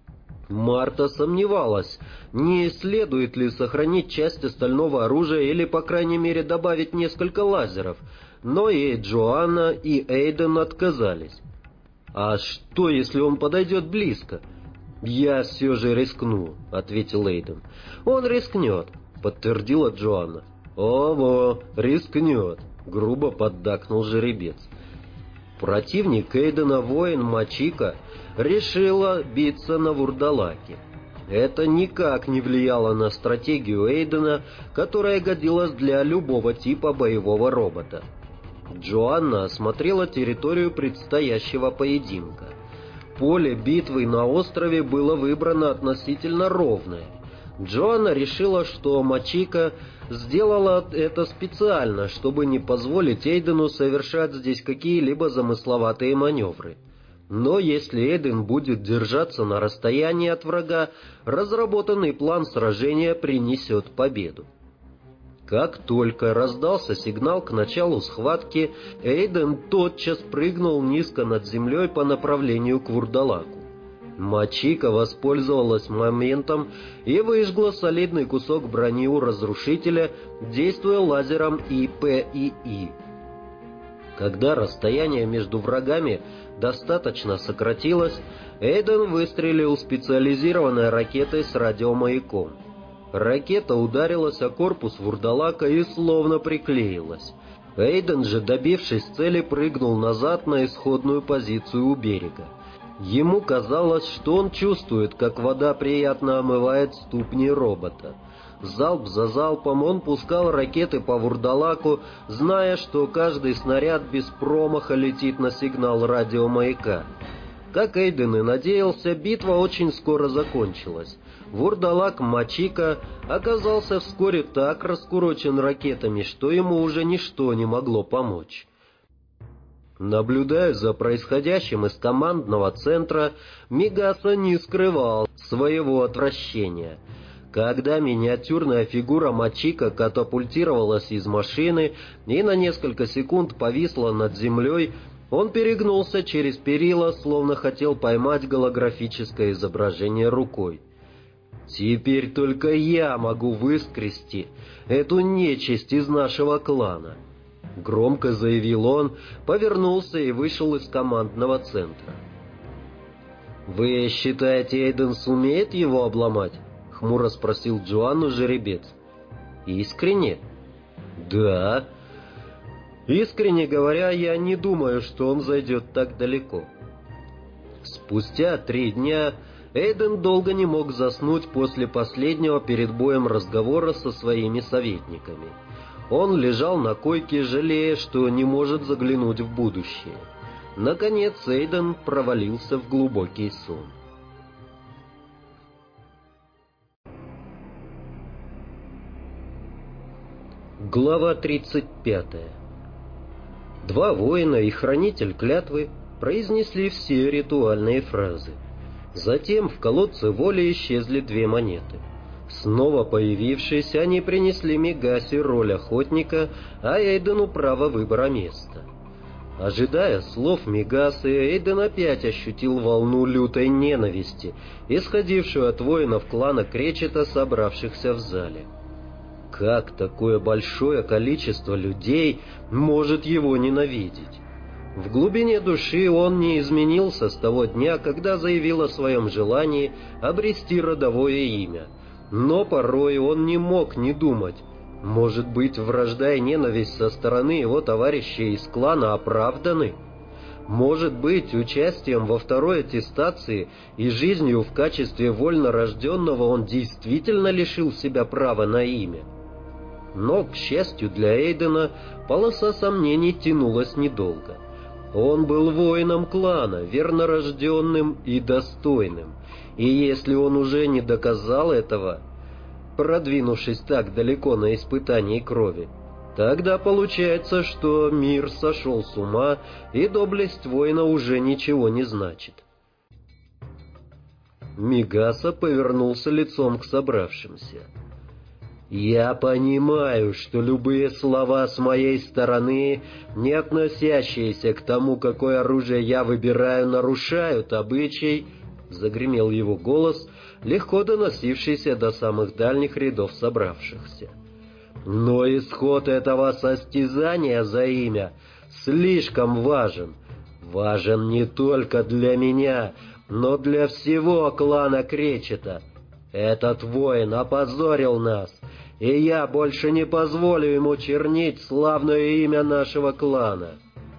Марта сомневалась, не следует ли сохранить часть остального оружия или, по крайней мере, добавить несколько лазеров, но и Джоанна, и Эйден отказались. «А что, если он подойдет близко?» «Я все же рискну», — ответил Эйден. «Он рискнет», — подтвердила Джоанна. «Ого, рискнет», — грубо поддакнул жеребец. Противник Эйдена, воин Мачика, решила биться на вурдалаке. Это никак не влияло на стратегию Эйдена, которая годилась для любого типа боевого робота. Джоанна осмотрела территорию предстоящего поединка. Поле битвы на острове было выбрано относительно ровное. Джоанна решила, что Мачика сделала это специально, чтобы не позволить Эйдену совершать здесь какие-либо замысловатые маневры. Но если Эйден будет держаться на расстоянии от врага, разработанный план сражения принесет победу. Как только раздался сигнал к началу схватки, Эйден тотчас прыгнул низко над землей по направлению к вурдалаку. Мачика воспользовалась моментом и выжгла солидный кусок брони у разрушителя, действуя лазером ИПИИ. Когда расстояние между врагами достаточно сократилось, Эйден выстрелил специализированной ракетой с радиомаяком. Ракета ударилась о корпус вурдалака и словно приклеилась. Эйден же, добившись цели, прыгнул назад на исходную позицию у берега. Ему казалось, что он чувствует, как вода приятно омывает ступни робота. Залп за залпом он пускал ракеты по вурдалаку, зная, что каждый снаряд без промаха летит на сигнал радиомаяка. Как Эйден и надеялся, битва очень скоро закончилась. Вурдалак Мачика оказался вскоре так раскурочен ракетами, что ему уже ничто не могло помочь. Наблюдая за происходящим из командного центра, Мигаса не скрывал своего отвращения. Когда миниатюрная фигура Мачика катапультировалась из машины и на несколько секунд повисла над землей, он перегнулся через перила, словно хотел поймать голографическое изображение рукой. «Теперь только я могу выскрести эту нечисть из нашего клана», — громко заявил он, повернулся и вышел из командного центра. «Вы считаете, Эйден сумеет его обломать?» — хмуро спросил Джоанну жеребец. «Искренне?» «Да. Искренне говоря, я не думаю, что он зайдет так далеко. Спустя 3 дня Эйден долго не мог заснуть после последнего перед боем разговора со своими советниками. Он лежал на койке, жалея, что не может заглянуть в будущее. Наконец Эйден провалился в глубокий сон. Глава 35. 2 воина и хранитель клятвы произнесли все ритуальные фразы. Затем в колодце воли исчезли 2 монеты. Снова появившись, они принесли Мегасе роль охотника, а Эйдену право выбора места. Ожидая слов Мегасы, Эйден опять ощутил волну лютой ненависти, исходившую от воинов клана Кречета, собравшихся в зале. Как такое большое количество людей может его ненавидеть? В глубине души он не изменился с того дня, когда заявил о своем желании обрести родовое имя. Но порой он не мог не думать, может быть, вражда и ненависть со стороны его товарищей из клана оправданы? Может быть, участием во второй аттестации и жизнью в качестве вольнорожденного он действительно лишил себя права на имя? Но, к счастью для Эйдена, полоса сомнений тянулась недолго. Он был воином клана, вернорожденным и достойным, и если он уже не доказал этого, продвинувшись так далеко на испытании крови, тогда получается, что мир сошел с ума, и доблесть воина уже ничего не значит. Мегаса повернулся лицом к собравшимся. «Я понимаю, что любые слова с моей стороны, не относящиеся к тому, какое оружие я выбираю, нарушают обычай», — загремел его голос, легко доносившийся до самых дальних рядов собравшихся. «Но исход этого состязания за имя слишком важен. Важен не только для меня, но для всего клана Кречета. Этот воин опозорил нас, и я больше не позволю ему чернить славное имя нашего клана».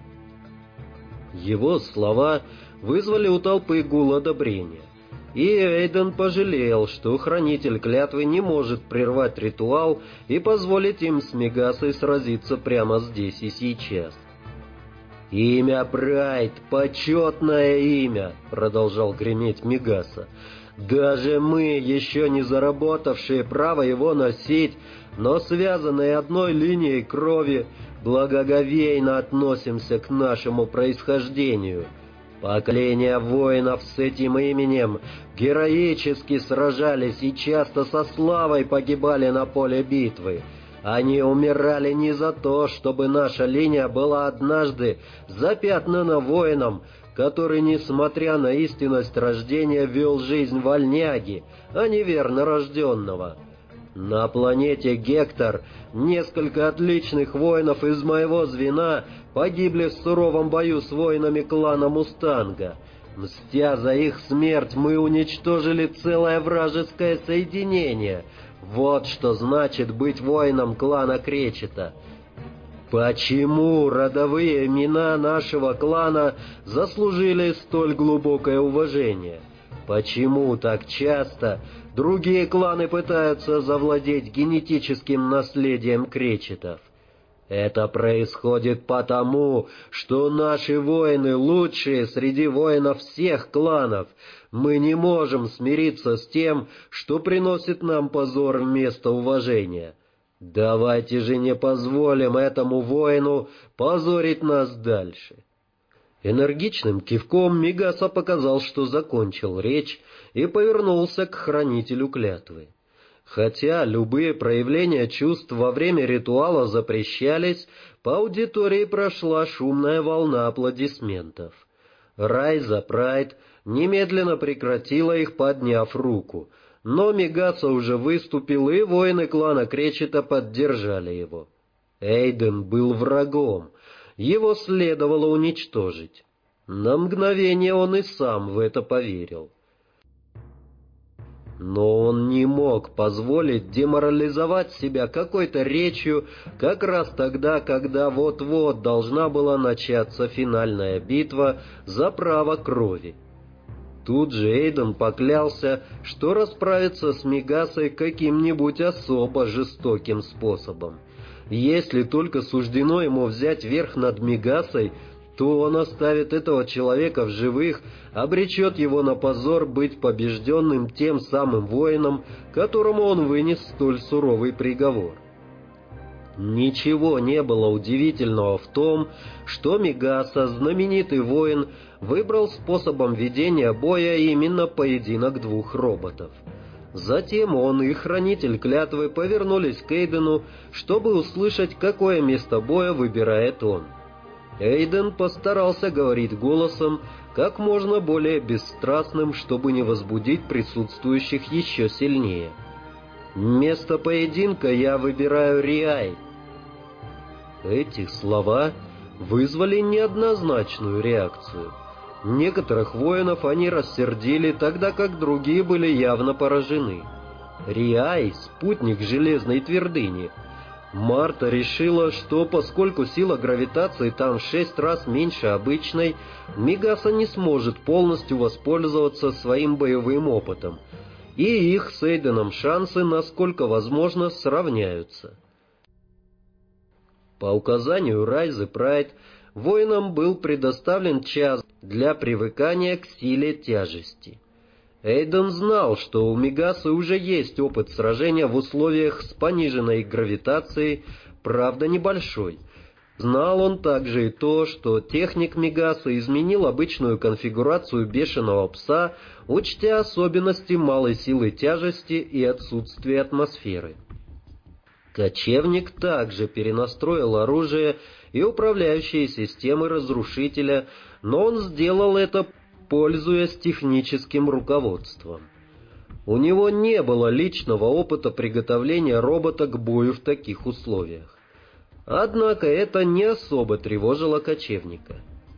Его слова вызвали у толпы гул одобрения, и Эйден пожалел, что хранитель клятвы не может прервать ритуал и позволить им с Мегасой сразиться прямо здесь и сейчас. «Имя Прайд — почетное имя», — продолжал греметь Мегаса. «Даже мы, еще не заработавшие право его носить, но связанные одной линией крови, благоговейно относимся к нашему происхождению. Поколения воинов с этим именем героически сражались и часто со славой погибали на поле битвы. Они умирали не за то, чтобы наша линия была однажды запятнана воином, который, несмотря на истинность рождения, вел жизнь вольняги, а не верно рожденного. На планете Гектор несколько отличных воинов из моего звена погибли в суровом бою с воинами клана Мустанга. Мстя за их смерть, мы уничтожили целое вражеское соединение. Вот что значит быть воином клана Кречета. Почему родовые имена нашего клана заслужили столь глубокое уважение? Почему так часто другие кланы пытаются завладеть генетическим наследием Кречетов? Это происходит потому, что наши воины лучшие среди воинов всех кланов. Мы не можем смириться с тем, что приносит нам позор вместо уважения. Давайте же не позволим этому воину позорить нас дальше». Энергичным кивком Мегаса показал, что закончил речь, и повернулся к хранителю клятвы. Хотя любые проявления чувств во время ритуала запрещались, по аудитории прошла шумная волна аплодисментов. Райза Прайд немедленно прекратила их, подняв руку, но Мегаса уже выступил, и воины клана Кречета поддержали его. Эйден был врагом, его следовало уничтожить. На мгновение он и сам в это поверил. Но он не мог позволить деморализовать себя какой-то речью как раз тогда, когда вот-вот должна была начаться финальная битва за право крови. Тут же Эйден поклялся, что расправится с Мегасой каким-нибудь особо жестоким способом. Если только суждено ему взять верх над Мегасой, то он оставит этого человека в живых, обречет его на позор быть побежденным тем самым воином, которому он вынес столь суровый приговор. Ничего не было удивительного в том, что Мегаса, знаменитый воин, выбрал способом ведения боя именно поединок двух роботов. Затем он и хранитель клятвы повернулись к Эйдену, чтобы услышать, какое место боя выбирает он. Эйден постарался говорить голосом как можно более бесстрастным, чтобы не возбудить присутствующих еще сильнее. «Место поединка я выбираю Риай». Эти слова вызвали неоднозначную реакцию. Некоторых воинов они рассердили, тогда как другие были явно поражены. Риай — спутник Железной Твердыни. Марта решила, что поскольку сила гравитации там в 6 раз меньше обычной, Мегаса не сможет полностью воспользоваться своим боевым опытом, и их с Эйденом шансы, насколько возможно, сравняются. По указанию Райзы Прайд, воинам был предоставлен час для привыкания к силе тяжести. Эйден знал, что у Мегасы уже есть опыт сражения в условиях с пониженной гравитацией, правда небольшой. Знал он также и то, что техник Мегасы изменил обычную конфигурацию бешеного пса, учтя особенности малой силы тяжести и отсутствие атмосферы. Кочевник также перенастроил оружие и управляющие системы разрушителя, но он сделал это, пользуясь техническим руководством. У него не было личного опыта приготовления робота к бою в таких условиях. Однако это не особо тревожило кочевника.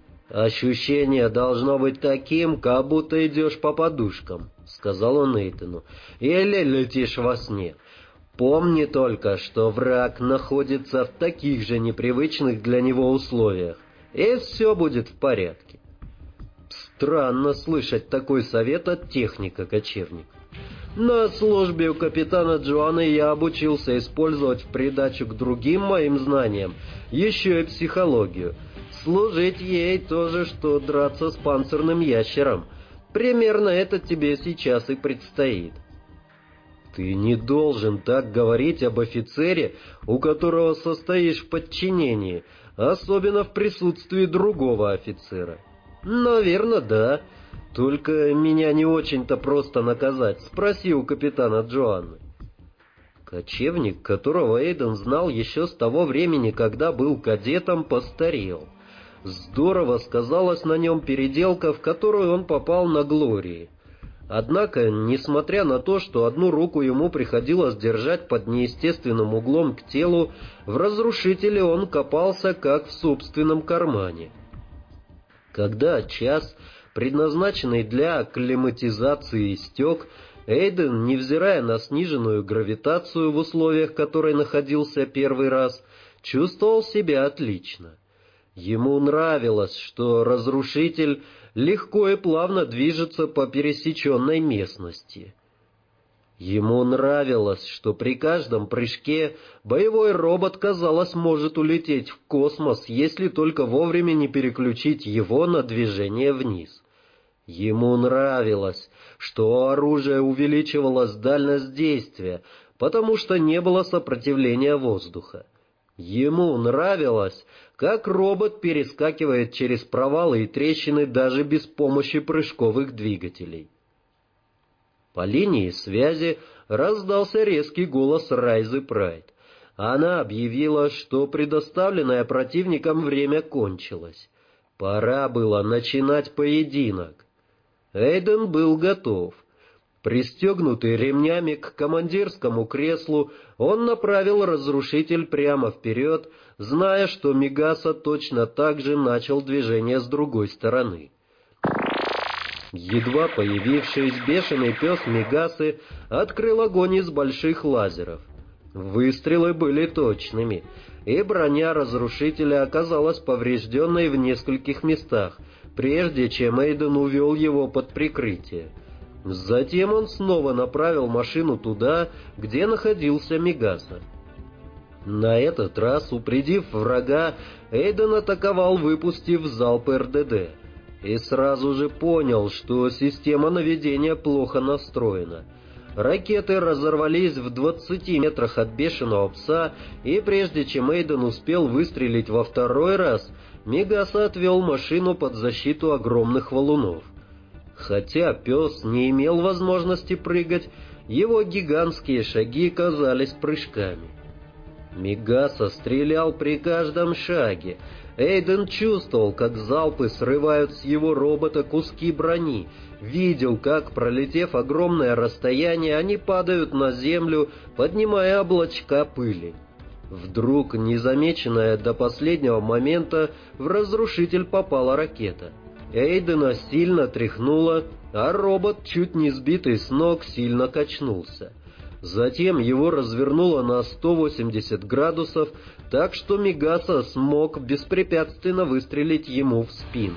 «Ощущение должно быть таким, как будто идешь по подушкам», — сказал он Эйдену, — «или летишь во сне. Помни только, что враг находится в таких же непривычных для него условиях, и все будет в порядке». Странно слышать такой совет от техника-кочевника. На службе у капитана Джоанны я обучился использовать в придачу к другим моим знаниям еще и психологию. Служить ей тоже, что драться с панцирным ящером. Примерно это тебе сейчас и предстоит. Ты не должен так говорить об офицере, у которого состоишь в подчинении, особенно в присутствии другого офицера. Наверное, да. Только меня не очень-то просто наказать. Спроси у капитана Джоанны. Кочевник, которого Эйден знал еще с того времени, когда был кадетом, постарел. Здорово сказалась на нем переделка, в которую он попал на Глории. Однако, несмотря на то, что одну руку ему приходилось держать под неестественным углом к телу, в разрушителе он копался как в собственном кармане. Когда час, предназначенный для акклиматизации, истек, Эйден, невзирая на сниженную гравитацию в условиях, в которой находился первый раз, чувствовал себя отлично. Ему нравилось, что разрушитель легко и плавно движется по пересеченной местности. Ему нравилось, что при каждом прыжке боевой робот, казалось, может улететь в космос, если только вовремя не переключить его на движение вниз. Ему нравилось, что оружие увеличивалось дальность действия, потому что не было сопротивления воздуха. Ему нравилось, как робот перескакивает через провалы и трещины даже без помощи прыжковых двигателей. По линии связи раздался резкий голос Райзы Прайд. Она объявила, что предоставленное противником время кончилось. Пора было начинать поединок. Эйден был готов. Пристегнутый ремнями к командирскому креслу, он направил разрушитель прямо вперед, зная, что Мегаса точно так же начал движение с другой стороны. Едва появившись, бешеный пес Мегасы открыл огонь из больших лазеров. Выстрелы были точными, и броня разрушителя оказалась поврежденной в нескольких местах, прежде чем Эйден увел его под прикрытие. Затем он снова направил машину туда, где находился Мегаса. На этот раз, упредив врага, Эйден атаковал, выпустив залп РДД, и сразу же понял, что система наведения плохо настроена. Ракеты разорвались в 20 метрах от бешеного пса, и прежде чем Эйден успел выстрелить во второй раз, Мегаса отвел машину под защиту огромных валунов. Хотя пес не имел возможности прыгать, его гигантские шаги казались прыжками. Мегаса стрелял при каждом шаге. Эйден чувствовал, как залпы срывают с его робота куски брони, видел, как, пролетев огромное расстояние, они падают на землю, поднимая облачка пыли. Вдруг, незамеченная до последнего момента, в разрушитель попала ракета. Эйдена сильно тряхнуло, а робот, чуть не сбитый с ног, сильно качнулся. Затем его развернуло на 180 градусов, так что Мегаса смог беспрепятственно выстрелить ему в спину.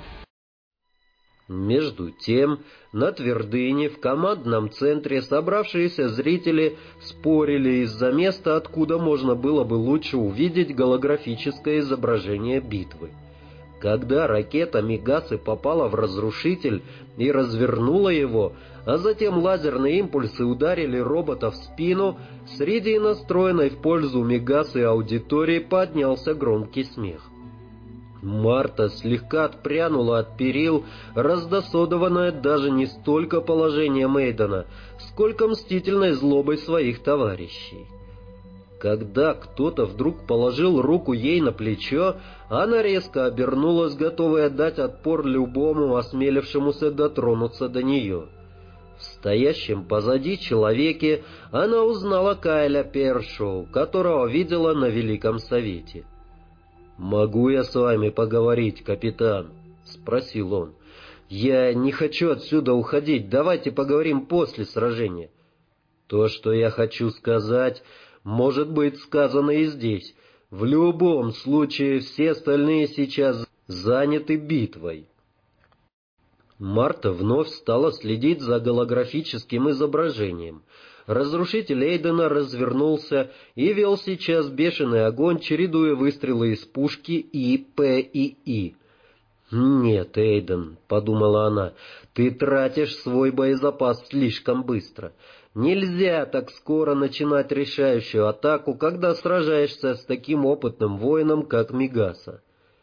Между тем, на твердыне в командном центре собравшиеся зрители спорили из-за места, откуда можно было бы лучше увидеть голографическое изображение битвы. Когда ракета Мегасы попала в разрушитель и развернула его, а затем лазерные импульсы ударили робота в спину, среди настроенной в пользу Мегасы аудитории поднялся громкий смех. Марта слегка отпрянула от перил, раздосодованная даже не столько положением Эйдена, сколько мстительной злобой своих товарищей. Когда кто-то вдруг положил руку ей на плечо, она резко обернулась, готовая дать отпор любому осмелившемуся дотронуться до нее. В стоящем позади человеке она узнала Кайля Першоу, которого видела на Великом Совете. «Могу я с вами поговорить, капитан?» — спросил он. «Я не хочу отсюда уходить, давайте поговорим после сражения. То, что я хочу сказать, может быть сказано и здесь. В любом случае, все остальные сейчас заняты битвой». Марта вновь стала следить за голографическим изображением. Разрушитель Эйдена развернулся и вел сейчас бешеный огонь, чередуя выстрелы из пушки И, П и И. «Нет, Эйден», — подумала она, — «ты тратишь свой боезапас слишком быстро. Нельзя так скоро начинать решающую атаку, когда сражаешься с таким опытным воином, как Мегаса».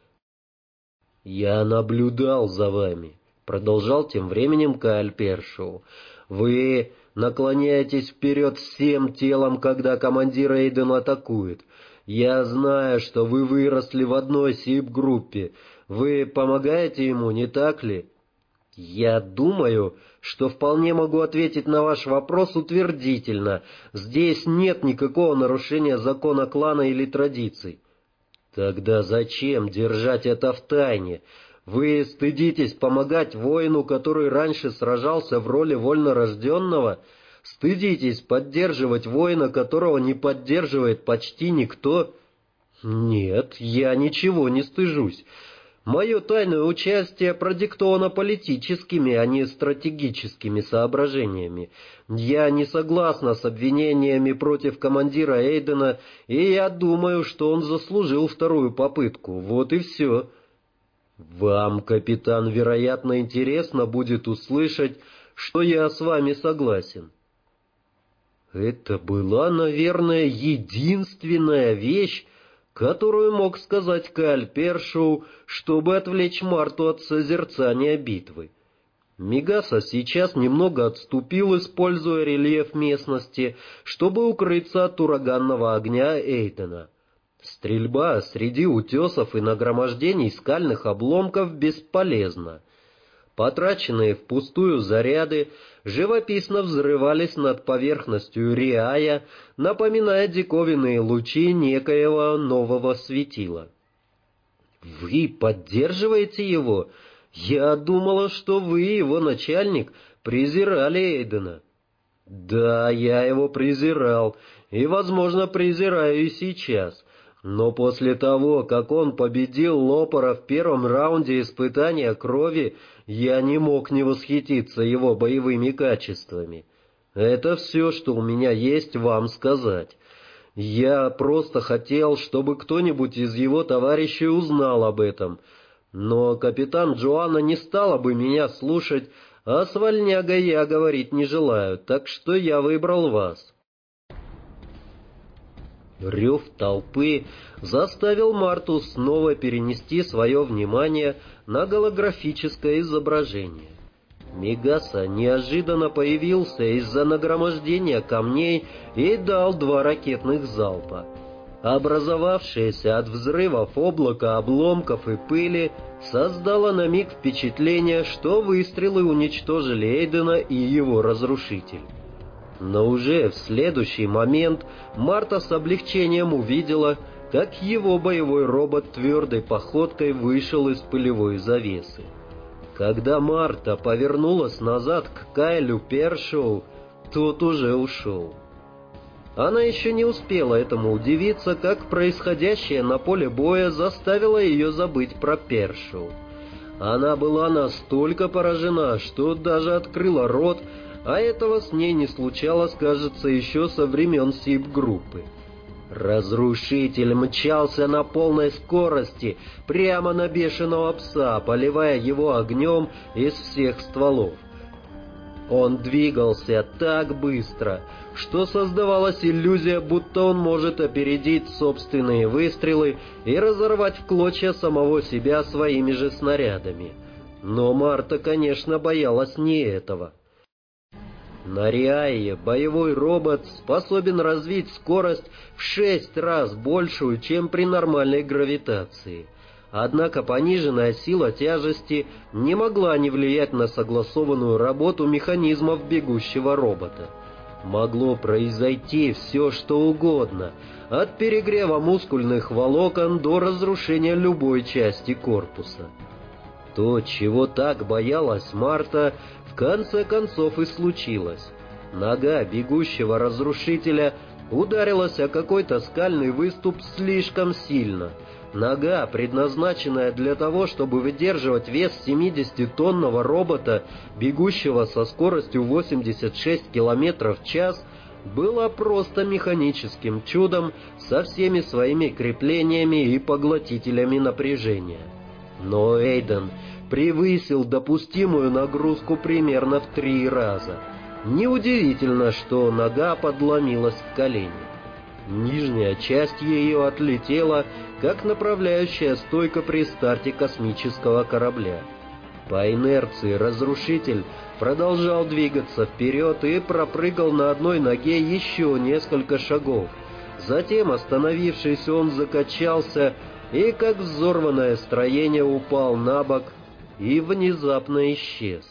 «Я наблюдал за вами», — продолжал тем временем Кайл Першоу. «Вы наклоняетесь вперед всем телом, когда командир Эйден атакует. Я знаю, что вы выросли в одной СИП-группе. Вы помогаете ему, не так ли?» «Я думаю, что вполне могу ответить на ваш вопрос утвердительно. Здесь нет никакого нарушения закона клана или традиций». «Тогда зачем держать это в тайне? Вы стыдитесь помогать воину, который раньше сражался в роли вольнорожденного? Стыдитесь поддерживать воина, которого не поддерживает почти никто?» «Нет, я ничего не стыжусь. Мое тайное участие продиктовано политическими, а не стратегическими соображениями. Я не согласна с обвинениями против командира Эйдена, и я думаю, что он заслужил вторую попытку. Вот и все». «Вам, капитан, вероятно, интересно будет услышать, что я с вами согласен». Это была, наверное, единственная вещь, которую мог сказать Кайл Першоу, чтобы отвлечь Марту от созерцания битвы. Мегаса сейчас немного отступил, используя рельеф местности, чтобы укрыться от ураганного огня Эйдена. Стрельба среди утесов и нагромождений скальных обломков бесполезна. Потраченные впустую заряды живописно взрывались над поверхностью Риая, напоминая диковинные лучи некоего нового светила. «Вы поддерживаете его?» Я думала, что вы, его начальник, презирали Эйдена». «Да, я его презирал, и, возможно, презираю и сейчас. Но после того, как он победил Лопара в первом раунде испытания крови, я не мог не восхититься его боевыми качествами. Это все, что у меня есть вам сказать. Я просто хотел, чтобы кто-нибудь из его товарищей узнал об этом. Но капитан Джоанна не стала бы меня слушать, а с вольнягой я говорить не желаю, так что я выбрал вас». Рев толпы заставил Марту снова перенести свое внимание на голографическое изображение. Мегаса неожиданно появился из-за нагромождения камней и дал 2 ракетных залпа. Образовавшееся от взрывов облако обломков и пыли создало на миг впечатление, что выстрелы уничтожили Эйдена и его разрушитель. Но уже в следующий момент Марта с облегчением увидела, как его боевой робот твердой походкой вышел из пылевой завесы. Когда Марта повернулась назад к Кайлю Першоу, тот уже ушел. Она еще не успела этому удивиться, как происходящее на поле боя заставило ее забыть про Першоу. Она была настолько поражена, что даже открыла рот, а этого с ней не случалось, кажется, еще со времен СИП-группы. Разрушитель мчался на полной скорости прямо на бешеного пса, поливая его огнем из всех стволов. Он двигался так быстро, что создавалась иллюзия, будто он может опередить собственные выстрелы и разорвать в клочья самого себя своими же снарядами. Но Марта, конечно, боялась не этого. На Риае боевой робот способен развить скорость в 6 раз большую, чем при нормальной гравитации. Однако пониженная сила тяжести не могла не влиять на согласованную работу механизмов бегущего робота. Могло произойти все, что угодно, от перегрева мускульных волокон до разрушения любой части корпуса. То, чего так боялась Марта, в конце концов и случилось. Нога бегущего разрушителя ударилась о какой-то скальный выступ слишком сильно. Нога, предназначенная для того, чтобы выдерживать вес 70-тонного робота, бегущего со скоростью 86 км в час, была просто механическим чудом со всеми своими креплениями и поглотителями напряжения. Но Эйден превысил допустимую нагрузку примерно в 3 раза. Неудивительно, что нога подломилась в колени. Нижняя часть ее отлетела, как направляющая стойка при старте космического корабля. По инерции разрушитель продолжал двигаться вперед и пропрыгал на одной ноге еще несколько шагов. Затем, остановившись, он закачался и, как взорванное строение, упал на бок и внезапно исчез.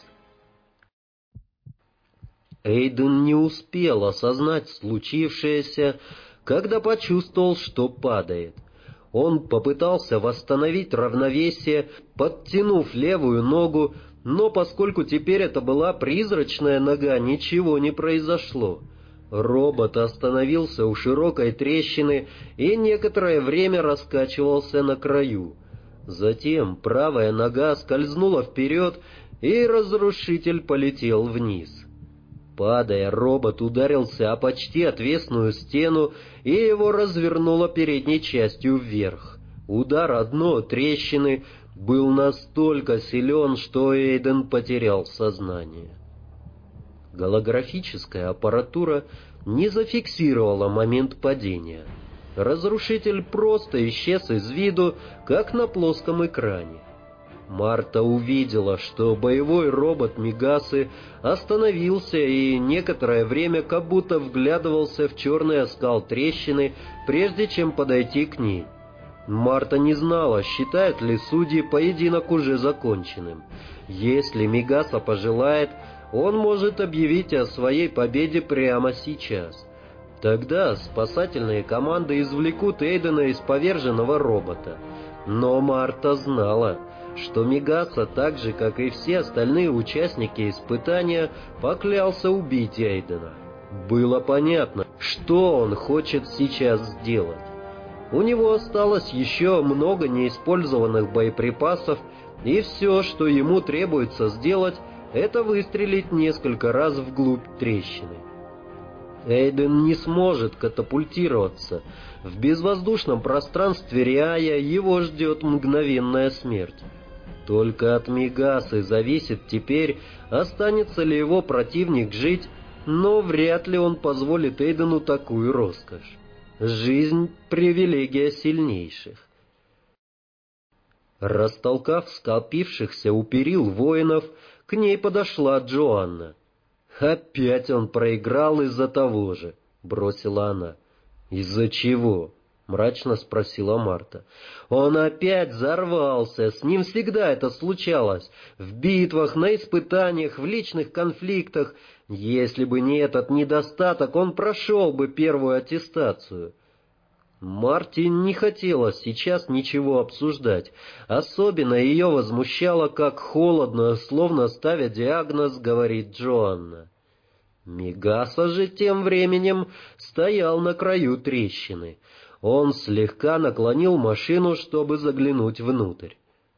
Эйден не успел осознать случившееся, когда почувствовал, что падает. Он попытался восстановить равновесие, подтянув левую ногу, но поскольку теперь это была призрачная нога, ничего не произошло. Робот остановился у широкой трещины и некоторое время раскачивался на краю. Затем правая нога скользнула вперед, и разрушитель полетел вниз. Падая, робот ударился о почти отвесную стену, и его развернуло передней частью вверх. Удар о дно трещины был настолько силен, что Эйден потерял сознание. Голографическая аппаратура не зафиксировала момент падения. Разрушитель просто исчез из виду, как на плоском экране. Марта увидела, что боевой робот Мегасы остановился и некоторое время как будто вглядывался в черный оскал трещины, прежде чем подойти к ней. Марта не знала, считают ли судьи поединок уже законченным. Если Мегаса пожелает, он может объявить о своей победе прямо сейчас. Тогда спасательные команды извлекут Эйдена из поверженного робота. Но Марта знала, что Мигаса, так же как и все остальные участники испытания, поклялся убить Эйдена. Было понятно, что он хочет сейчас сделать. У него осталось еще много неиспользованных боеприпасов, и все, что ему требуется сделать, это выстрелить несколько раз вглубь трещины. Эйден не сможет катапультироваться. В безвоздушном пространстве Риая его ждет мгновенная смерть. Только от Мигасы зависит теперь, останется ли его противник жить, но вряд ли он позволит Эйдену такую роскошь. Жизнь — привилегия сильнейших. Растолкав скопившихся у перил воинов, к ней подошла Джоанна. «Опять он проиграл из-за того же», — бросила она. «Из-за чего?» — мрачно спросила Марта. «Он опять взорвался, с ним всегда это случалось. В битвах, на испытаниях, в личных конфликтах. Если бы не этот недостаток, он прошел бы первую аттестацию». Марте не хотелось сейчас ничего обсуждать. Особенно ее возмущало, как холодно, словно ставя диагноз, говорит Джоанна. Мигаса же тем временем стоял на краю трещины. Он слегка наклонил машину, чтобы заглянуть внутрь.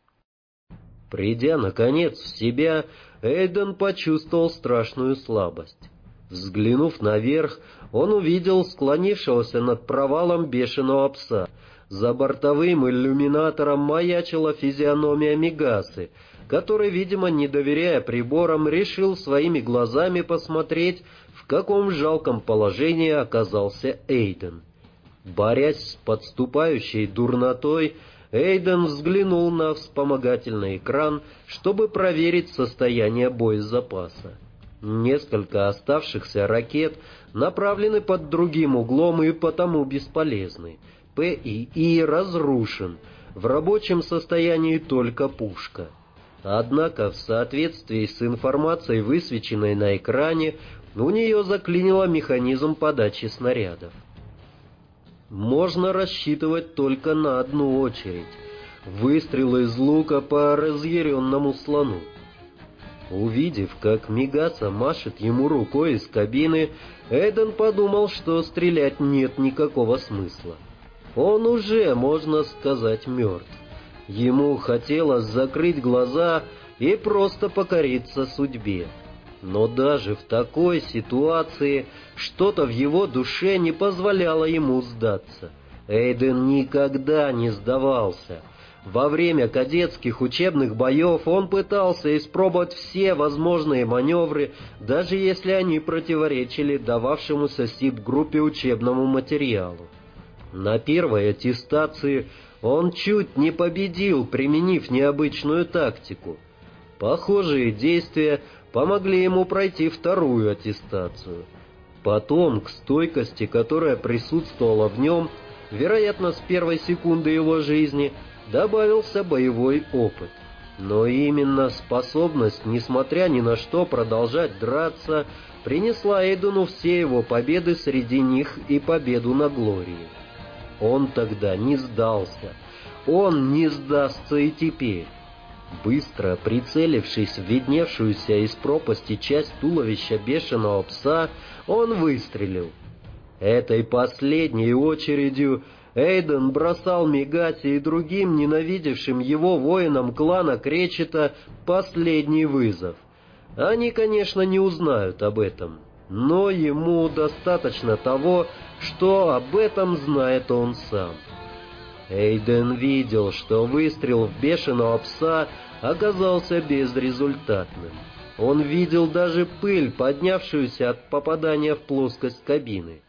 Придя, наконец, в себя, Эйден почувствовал страшную слабость. Взглянув наверх, он увидел склонившегося над провалом бешеного пса. За бортовым иллюминатором маячила физиономия Мигасы, который, видимо, не доверяя приборам, решил своими глазами посмотреть, в каком жалком положении оказался Эйден. Борясь с подступающей дурнотой, Эйден взглянул на вспомогательный экран, чтобы проверить состояние боезапаса. Несколько оставшихся ракет направлены под другим углом и потому бесполезны. ПИИ разрушен, в рабочем состоянии только пушка. Однако, в соответствии с информацией, высвеченной на экране, у нее заклинило механизм подачи снарядов. Можно рассчитывать только на одну очередь — выстрел из лука по разъяренному слону. Увидев, как Мигаса машет ему рукой из кабины, Эйден подумал, что стрелять нет никакого смысла. Он уже, можно сказать, мертв. Ему хотелось закрыть глаза и просто покориться судьбе. Но даже в такой ситуации что-то в его душе не позволяло ему сдаться. Эйден никогда не сдавался. Во время кадетских учебных боев он пытался испробовать все возможные маневры, даже если они противоречили дававшемуся СИП-группе учебному материалу. На первой аттестации он чуть не победил, применив необычную тактику. Похожие действия помогли ему пройти вторую аттестацию. Потом к стойкости, которая присутствовала в нем, вероятно, с первой секунды его жизни, добавился боевой опыт. Но именно способность, несмотря ни на что, продолжать драться, принесла Эйдену все его победы, среди них и победу на Глории. Он тогда не сдался. Он не сдастся и теперь. Быстро прицелившись в видневшуюся из пропасти часть туловища бешеного пса, он выстрелил. Этой последней очередью Эйден бросал Мигасе и другим ненавидевшим его воинам клана Кречета последний вызов. Они, конечно, не узнают об этом, но ему достаточно того, что об этом знает он сам. Эйден видел, что выстрел в бешеного пса оказался безрезультатным. Он видел даже пыль, поднявшуюся от попадания в плоскость кабины.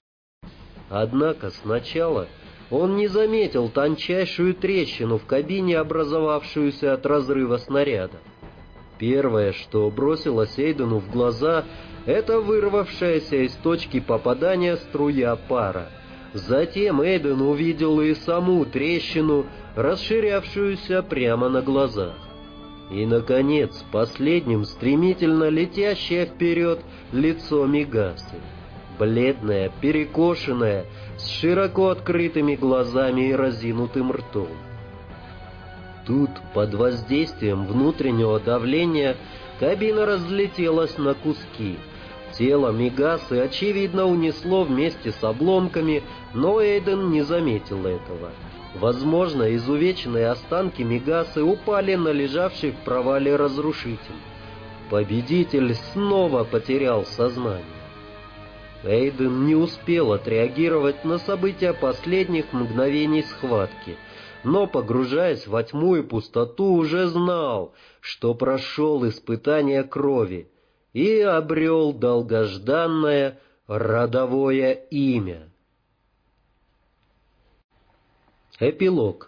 Однако сначала он не заметил тончайшую трещину в кабине, образовавшуюся от разрыва снаряда. Первое, что бросилось Эйдену в глаза, это вырвавшаяся из точки попадания струя пара. Затем Эйден увидел и саму трещину, расширявшуюся прямо на глазах. И, наконец, последним стремительно летящее вперед лицо Мигасы. Бледное, перекошенное, с широко открытыми глазами и разинутым ртом. Тут, под воздействием внутреннего давления, кабина разлетелась на куски. Тело Мегасы, очевидно, унесло вместе с обломками, но Эйден не заметил этого. Возможно, изувеченные останки Мегасы упали на лежавший в провале разрушитель. Победитель снова потерял сознание. Эйден не успел отреагировать на события последних мгновений схватки, но, погружаясь во тьму и пустоту, уже знал, что прошел испытание крови и обрел долгожданное родовое имя. Эпилог.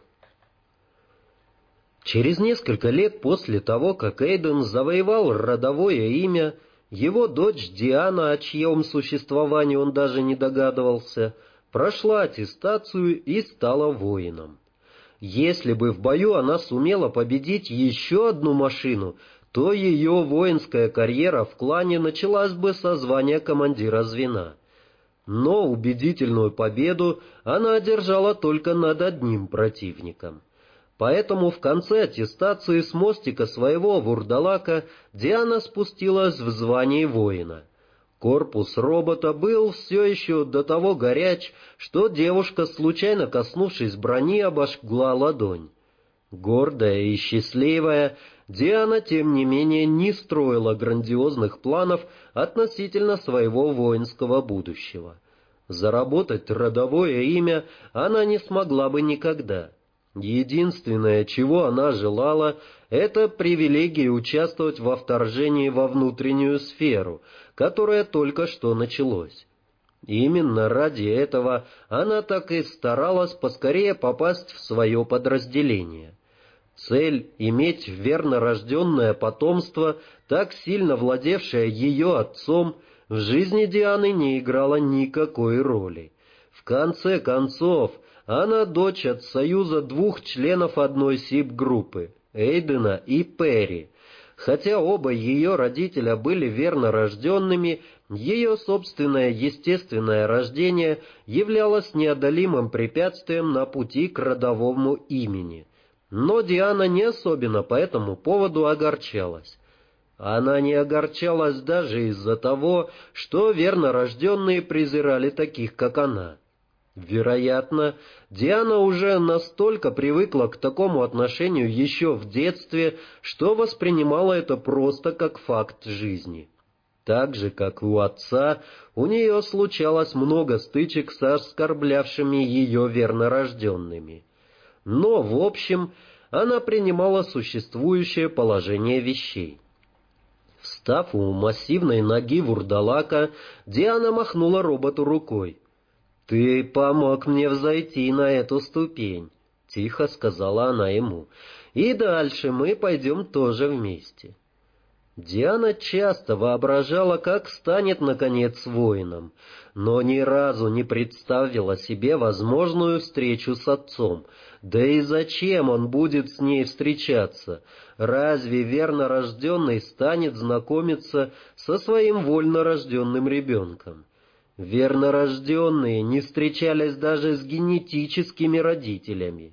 Через несколько лет после того, как Эйден завоевал родовое имя, его дочь Диана, о чьем существовании он даже не догадывался, прошла аттестацию и стала воином. Если бы в бою она сумела победить еще одну машину, то ее воинская карьера в клане началась бы со звания командира звена. Но убедительную победу она одержала только над одним противником. Поэтому в конце аттестации с мостика своего вурдалака Диана спустилась в звании воина. Корпус робота был все еще до того горяч, что девушка, случайно коснувшись брони, обожгла ладонь. Гордая и счастливая, Диана, тем не менее, не строила грандиозных планов относительно своего воинского будущего. Заработать родовое имя она не смогла бы никогда. Единственное, чего она желала, это привилегия участвовать во вторжении во внутреннюю сферу, которое только что началось. Именно ради этого она так и старалась поскорее попасть в свое подразделение. Цель — иметь верно рожденное потомство, так сильно владевшее ее отцом, в жизни Дианы не играла никакой роли. В конце концов, она дочь от союза двух членов одной СИП-группы — Эйдена и Перри. Хотя оба ее родителя были верно рожденными, ее собственное естественное рождение являлось неодолимым препятствием на пути к родовому имени. Но Диана не особенно по этому поводу огорчалась. Она не огорчалась даже из-за того, что верно рожденные презирали таких, как она. Вероятно, Диана уже настолько привыкла к такому отношению еще в детстве, что воспринимала это просто как факт жизни. Так же, как и у отца, у нее случалось много стычек с оскорблявшими ее вернорожденными. Но, в общем, она принимала существующее положение вещей. Встав у массивной ноги вурдалака, Диана махнула роботу рукой. «Ты помог мне взойти на эту ступень», — тихо сказала она ему, — «и дальше мы пойдем тоже вместе». Диана часто воображала, как станет, наконец, воином, но ни разу не представила себе возможную встречу с отцом. Да и зачем он будет с ней встречаться? Разве верно рожденный станет знакомиться со своим вольно рожденным ребенком? Верно рожденные не встречались даже с генетическими родителями.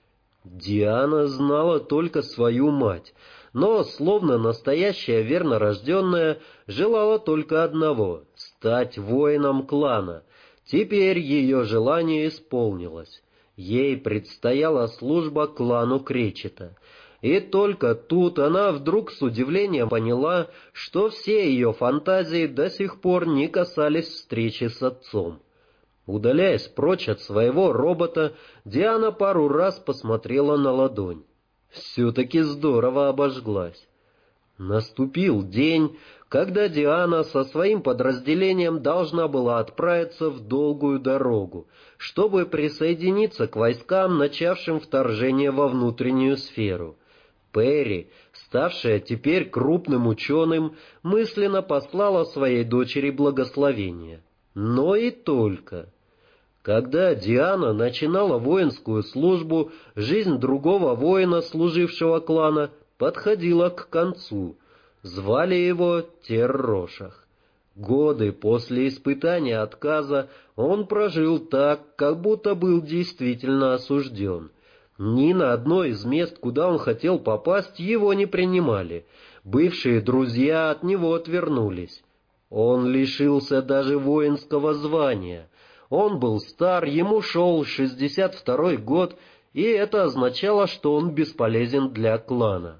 Диана знала только свою мать, но, словно настоящая верно рожденная, желала только одного — стать воином клана. Теперь ее желание исполнилось. Ей предстояла служба клану Кречета. И только тут она вдруг с удивлением поняла, что все ее фантазии до сих пор не касались встречи с отцом. Удаляясь прочь от своего робота, Диана пару раз посмотрела на ладонь. Все-таки здорово обожглась. Наступил день, когда Диана со своим подразделением должна была отправиться в долгую дорогу, чтобы присоединиться к войскам, начавшим вторжение во внутреннюю сферу. Перри, ставшая теперь крупным ученым, мысленно послала своей дочери благословение. Но и только. Когда Диана начинала воинскую службу, жизнь другого воина, служившего клана, подходила к концу. Звали его Террошах. Годы после испытания отказа он прожил так, как будто был действительно осужден. Ни на одно из мест, куда он хотел попасть, его не принимали. Бывшие друзья от него отвернулись. Он лишился даже воинского звания. Он был стар, ему шел 62-й год, и это означало, что он бесполезен для клана.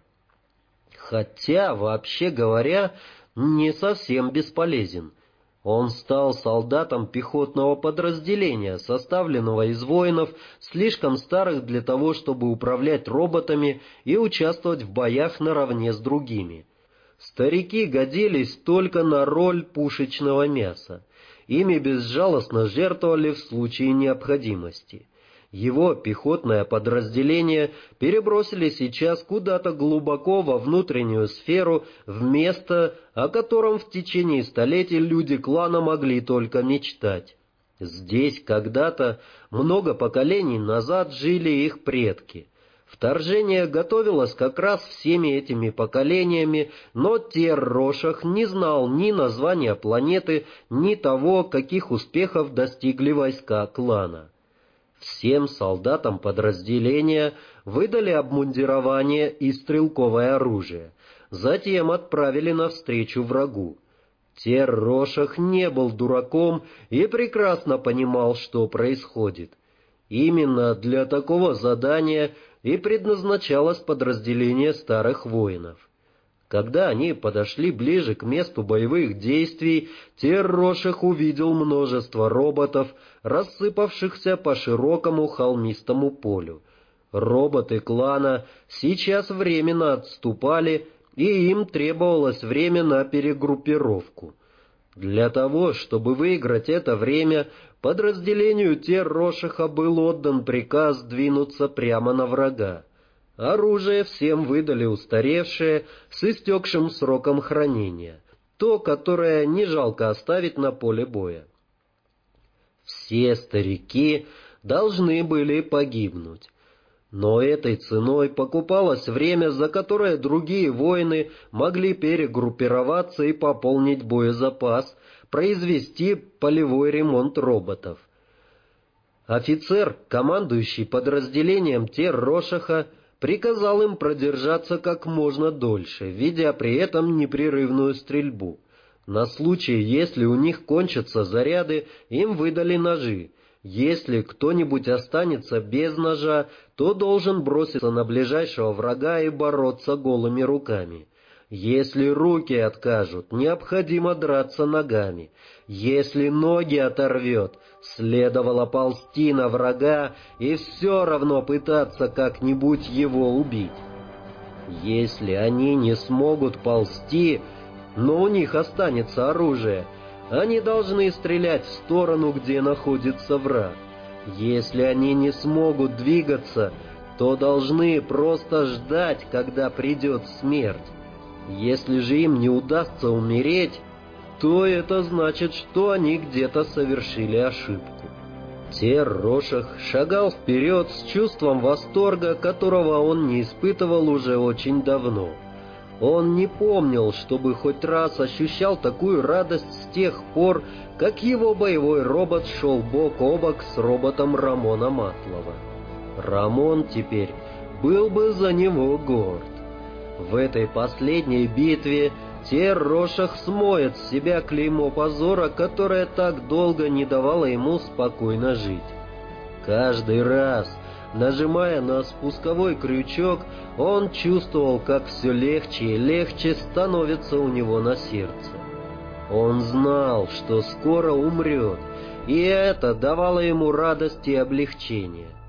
Хотя, вообще говоря, не совсем бесполезен. Он стал солдатом пехотного подразделения, составленного из воинов, слишком старых для того, чтобы управлять роботами и участвовать в боях наравне с другими. Старики годились только на роль пушечного мяса. Ими безжалостно жертвовали в случае необходимости. Его пехотное подразделение перебросили сейчас куда-то глубоко во внутреннюю сферу, в место, о котором в течение столетий люди клана могли только мечтать. Здесь когда-то, много поколений назад, жили их предки. Вторжение готовилось как раз всеми этими поколениями, но Тер-Рошах не знал ни названия планеты, ни того, каких успехов достигли войска клана. Всем солдатам подразделения выдали обмундирование и стрелковое оружие, затем отправили навстречу врагу. Тер-Рошах не был дураком и прекрасно понимал, что происходит. Именно для такого задания и предназначалось подразделение старых воинов. Когда они подошли ближе к месту боевых действий, Тер-Рошах увидел множество роботов, рассыпавшихся по широкому холмистому полю. Роботы клана сейчас временно отступали, и им требовалось время на перегруппировку. Для того, чтобы выиграть это время, подразделению Тер-Рошаха был отдан приказ двинуться прямо на врага. Оружие всем выдали устаревшее, с истекшим сроком хранения, то, которое не жалко оставить на поле боя. Все старики должны были погибнуть. Но этой ценой покупалось время, за которое другие воины могли перегруппироваться и пополнить боезапас, произвести полевой ремонт роботов. Офицер, командующий подразделением Тер-Рошаха, приказал им продержаться как можно дольше, ведя при этом непрерывную стрельбу. На случай, если у них кончатся заряды, им выдали ножи. Если кто-нибудь останется без ножа, то должен броситься на ближайшего врага и бороться голыми руками. Если руки откажут, необходимо драться ногами. Если ноги оторвет, следовало ползти на врага и все равно пытаться как-нибудь его убить. Если они не смогут ползти, но у них останется оружие, они должны стрелять в сторону, где находится враг. Если они не смогут двигаться, то должны просто ждать, когда придет смерть. Если же им не удастся умереть, то это значит, что они где-то совершили ошибку. Тер-Рошах шагал вперед с чувством восторга, которого он не испытывал уже очень давно. Он не помнил, чтобы хоть раз ощущал такую радость с тех пор, как его боевой робот шел бок о бок с роботом Рамона Матлова. Рамон теперь был бы за него горд. В этой последней битве Тер-Рошах смоет с себя клеймо позора, которое так долго не давало ему спокойно жить. Каждый раз, нажимая на спусковой крючок, он чувствовал, как все легче и легче становится у него на сердце. Он знал, что скоро умрет, и это давало ему радость и облегчение.